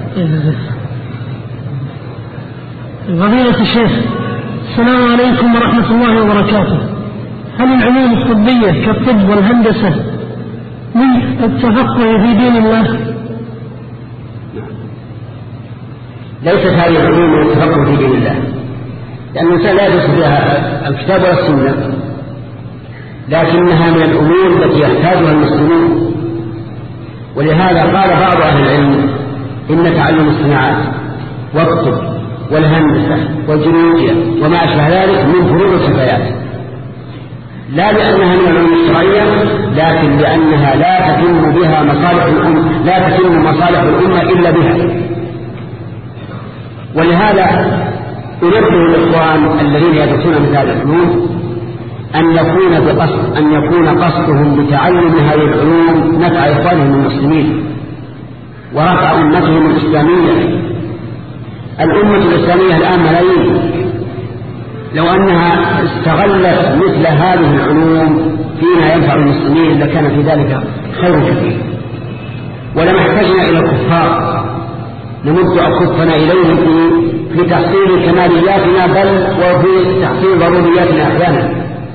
فضيلة الشيخ السلام عليكم ورحمة الله وبركاته. هل العلوم الطبية كالطب والهندسة من التفقه في دين الله؟ ليست هذه العلوم من التفقه في دين الله، لأن الإنسان لا يدرس بها الكتاب ولا السنة، لكنها من الأمور التي يحتاجها المسلمون. ولهذا قال بعض أهل العلم إن تعلم الصناعات والطب والهندسة والجيولوجيا وما أشبه ذلك من فروض الكفايات، لا لأنها من العلوم الشرعية، لكن لأنها لا تتم بها مصالح الأمة، لا تتم مصالح الأمة إلا بها. ولهذا أنبه الإخوان الذين يدرسون مثل هذه العلوم أن يكون بقصد أن يكون قصدهم بتعلم هذه العلوم نفع إخوانهم المسلمين ورفع أمتهم الإسلامية. الأمة الإسلامية الآن ملايين، لو أنها استغلت مثل هذه العلوم فيما ينفع المسلمين لكان في ذلك خير كثير، ولما احتجنا إلى الكفار نمد أكفنا إليهم في في تحصيل كمالياتنا بل وفي تحصيل ضرورياتنا أحيانا.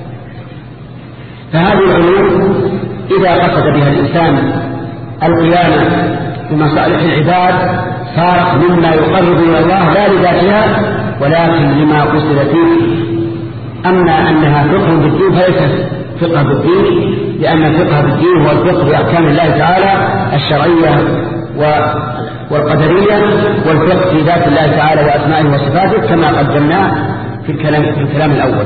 فهذه العلوم إذا قصد بها الإنسان القيامة بمصالح العباد صارت مما يقرب إلى الله لا لذاتها ولكن لما قصد فيه. أما أنها فقه بالدين فليست فقه بالدين، لأن الفقه بالدين هو الفقه بأحكام الله تعالى الشرعية والقدرية، والفقه في ذات الله تعالى وأسمائه وصفاته كما قدمناه في الكلام, في الكلام الأول.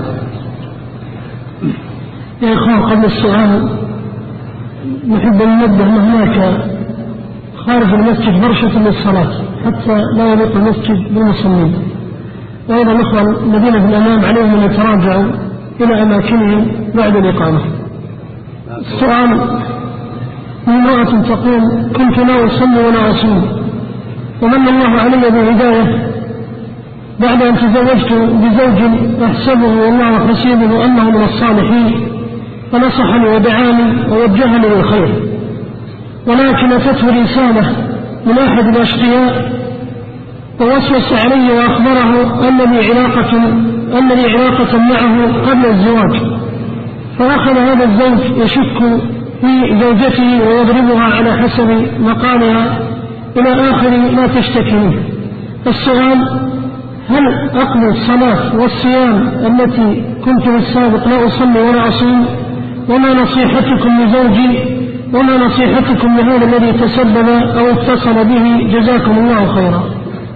يا إخوان، قبل السؤال نحب أن ننبه أن هناك خارج المسجد فرشة للصلاة حتى لا يليق المسجد بالمصلين، وأيضا الأخوة الذين في الأمام عليهم أن يتراجعوا إلى أماكنهم بعد الإقامة. السؤال: امرأة تقول: كنت لا أصلي ولا أصوم ومن الله علي بهداية بعد أن تزوجت بزوج أحسبه والله حسيبه أنه من الصالحين، فنصحني ودعاني ووجهني للخير، ولكن أتته رسالة من أحد الأشقياء ووسوس علي وأخبره أن لي علاقة أن لي علاقة معه قبل الزواج، فأخذ هذا الزوج يشك في زوجته ويضربها على حسب مقالها إلى آخر ما تشتكي منه. السؤال: هل أقضي الصلاة والصيام التي كنت في السابق لا أصلي ولا أصوم؟ وما نصيحتكم لزوجي وما نصيحتكم لهذا الذي تسبب أو اتصل به؟ جزاكم الله خيرا.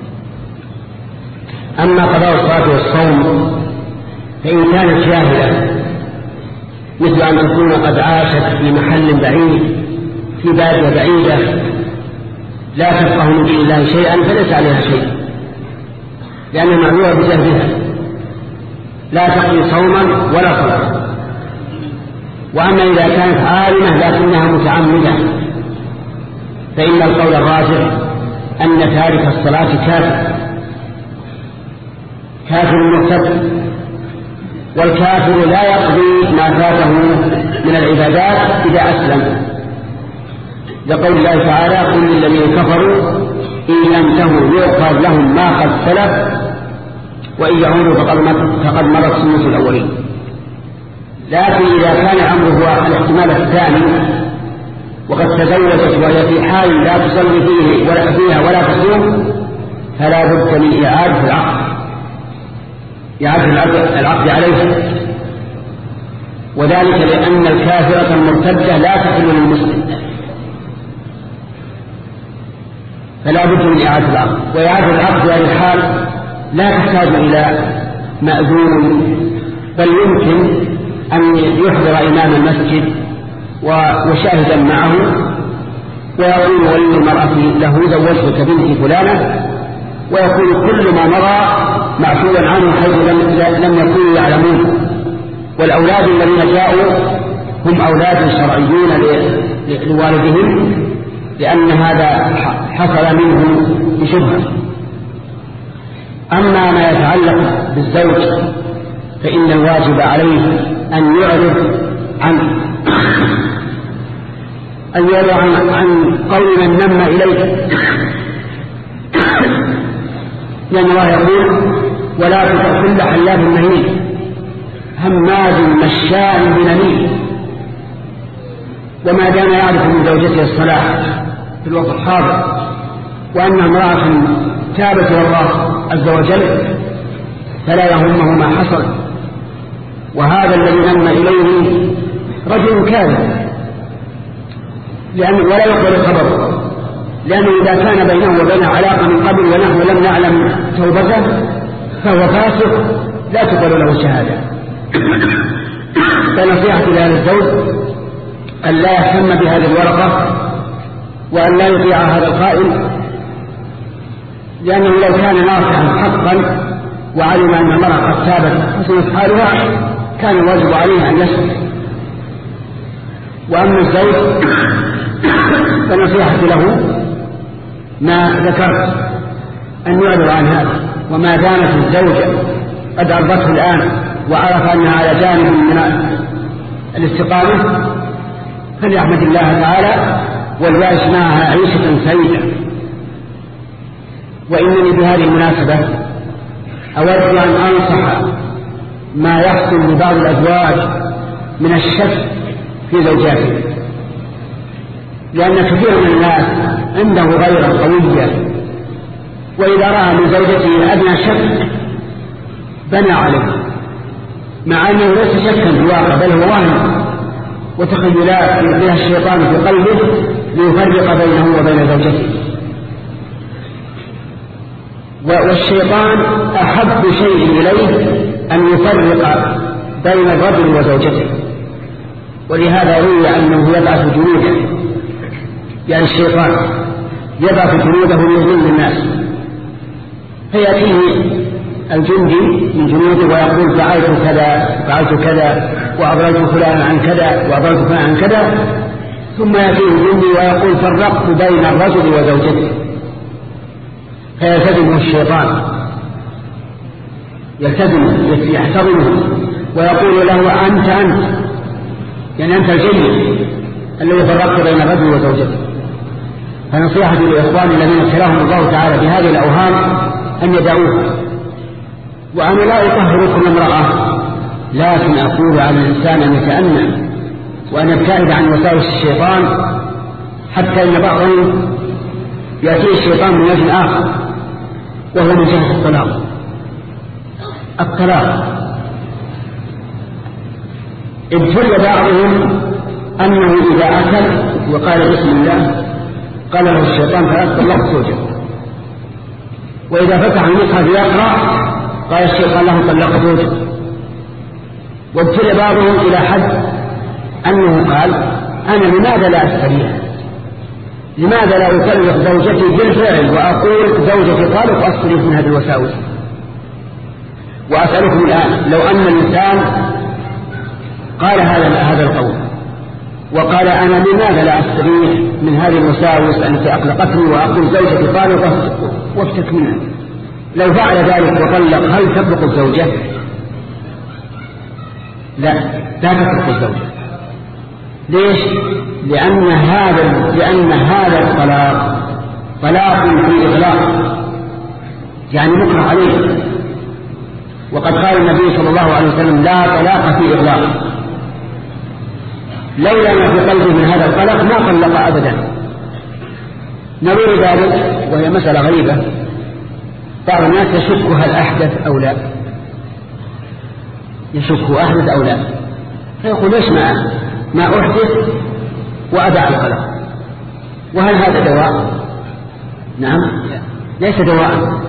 أما قضاء الصلاة والصوم فإن كانت جاهلة مثل أن تكون قد عاشت في محل بعيد في بادية بعيدة لا تفقه من دين الله شيئا فليس عليها شيء، لأنها معذورة بجهلها لا تقضي صوما ولا صلاة. وأما إذا كانت عالمة لكنها متعمدة فإن القول الراجح أن تارك الصلاة كافر كافر مرتد، والكافر لا يقضي ما فاته من العبادات إذا أسلم، لقول الله تعالى: قل للذين كفروا إن ينتهوا يغفر لهم ما قد سلف وإن يعودوا فقد مرت سنة الأولين. لكن إذا كان الأمر هو الاحتمال الثاني وقد تزوجت وهي في حال لا تصلي فيه ولا فيها ولا تصوم فلا بد من إعادة العقد إعادة العقد عليه، وذلك لأن الكافرة المرتدة لا تحل للمسلم، فلا بد من إعادة العقد. وإعادة العقد في هذه الحال لا تحتاج إلى مأذون، بل يمكن أن يحضر إمام المسجد وشاهدا معه ويقول ولي المرأة له: زوجتك بنتي فلانة، ويكون كل ما مضى معفوا عنه حيث لم يكونوا يعلمون. والأولاد الذين جاءوا هم أولاد شرعيون لوالدهم، لأن هذا حصل منه بشبهة. أما ما يتعلق بالزوج فإن الواجب عليه أن يعرض عن أن يعرض عن, عن قول من نم إليه، لأن الله يقول: ولا تطع كل حلاف مهين هماز مشاء بنميم. وما دام يعرف من زوجته الصلاح في الوقت الحاضر وأنها امرأة تابت إلى الله عز وجل فلا يهمه ما حصل. وهذا الذي نم إليه رجل كاذب لأن ولا يقبل خبره، لأنه إذا كان بينه وبينه علاقة من قبل ونحن لم نعلم توبته فهو فاسق لا تقبل له شهادة. فنصيحة لهذا الزوج أن لا يهتم بهذه الورقة وأن لا يطيع هذا القائل، لأنه لو كان ناصحا حقا وعلم أن المرأة قد تابت حسنت حالها كان الواجب عليه أن يسكت. وأما الزوج فنصيحة له ما ذكرت أن يعرض عن هذا، وما دامت الزوجة قد أرضته الآن وعرف أنها على جانب من الاستقامة فليحمد الله تعالى وليعيش معها عيشة سعيدة. وإنني بهذه المناسبة أود أن أنصح ما يحصل لبعض الأزواج من الشك في زوجاته، لأن كثير من الناس عنده غيرة قوية، وإذا رأى من زوجته أدنى شك بنى عليه، مع أنه ليس شكا في الواقع بل هو وهم وتخيلات يلقيها الشيطان في قلبه ليفرق بينه وبين زوجته. والشيطان أحب شيء إليه أن يفرق بين الرجل وزوجته، ولهذا روي أنه يبعث جنوده، يعني الشيطان يبعث جنوده ليضل الناس، فيأتيه الجندي من جنوده ويقول فعلت كذا فعلت كذا وأضللت فلان عن كذا وأضللت فلان عن كذا، ثم يأتيه الجندي ويقول فرقت بين الرجل وزوجته، فيلتزمه الشيطان يلتزمه يحتضنه ويقول له أنت أنت يعني أنت الجيد الذي فرقت بين الرجل وزوجته. فنصيحة لإخواني الذين ابتلاهم الله تعالى بهذه الأوهام أن يدعوها. وأنا لا أطهر كل امرأة، لكن أقول على الإنسان أن يتأنى وأن يبتعد عن وساوس الشيطان، حتى إن بعضهم يأتي الشيطان من وجه آخر وهو من جهة الطلاق. الطلاق ابتلي بعضهم أنه إذا أكل وقال بسم الله قال له الشيطان فلا طلقت زوجك، وإذا فتح المصحف يقرأ قال الشيطان له طلقت زوجك. وابتلي بعضهم إلى حد أنه قال أنا لماذا لا أستريح، لماذا لا أطلق زوجتي بالفعل وأقول زوجتي طالق وأصرف من هذه الوساوس. وأسألكم الآن لو أن الإنسان قال هذا هذا القول وقال أنا لماذا لا أستريح من هذه الوساوس التي أقلقتني وأقول زوجتي طالقة وافتك منها، لو فعل ذلك وطلق هل تطلق الزوجة؟ لا، لا تطلق الزوجة. ليش؟ لأن هذا لأن هذا الطلاق طلاق في إغلاق، يعني مكره عليه. وقد قال النبي صلى الله عليه وسلم لا طلاق في إغلاق، لولا ما في قلبه من هذا الطلاق ما طلق أبدا. نظير ذلك وهي مسألة غريبة، بعض الناس يشك هل أحدث أو لا، يشك أحدث أو لا، فيقول ليش ما ما أحدث وأدع الطلاق، وهل هذا دواء؟ نعم ليس دواء.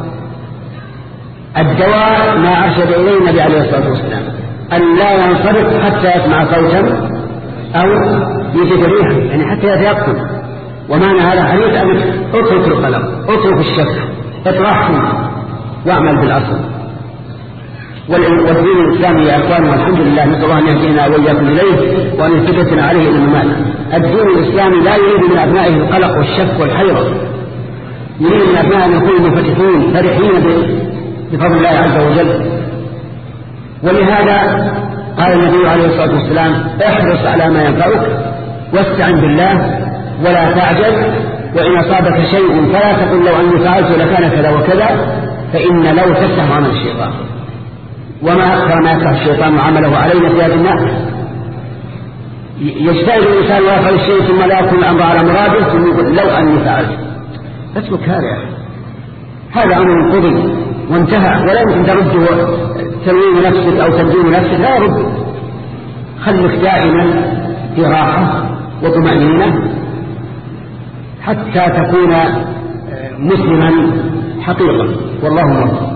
الدواء ما أرشد إليه النبي عليه الصلاة والسلام أن لا ينصرف حتى يسمع صوتا أو يجد ريحا، يعني حتى يتيقن. ومعنى هذا الحديث أن اترك القلق، اترك الشك، اطرحه واعمل بالأصل. والدين الإسلامي يا أخواني والحمد لله نسأل الله أن يهدينا وإياكم إليه وأن يثبتنا عليه إلى الممات. الدين الإسلامي لا يريد من أبنائه القلق والشك والحيرة، يريد من أبنائه أن يكونوا منفتحين فرحين بفضل الله عز وجل. ولهذا قال النبي عليه الصلاة والسلام احرص على ما ينفعك واستعن بالله ولا تعجل، وإن أصابك شيء فلا تقل لو أني فعلت لكان كذا وكذا، فإن لو تفتح عمل الشيطان، وما أكثر ما يفتح الشيطان عمله علينا في هذه الناس. يجتهد الإنسان ويفعل الشيء ثم لا يكون الأمر على مراده ثم يقول لو أني فعلت. اترك هذا يا أخي، هذا أمر قضي وانتهى، ولا يمكن ترده تلوين نفسك أو تبدين نفسك، لا يرد. خلك دائما في راحة وطمأنينة حتى تكون مسلما حقيقا، والله موفق.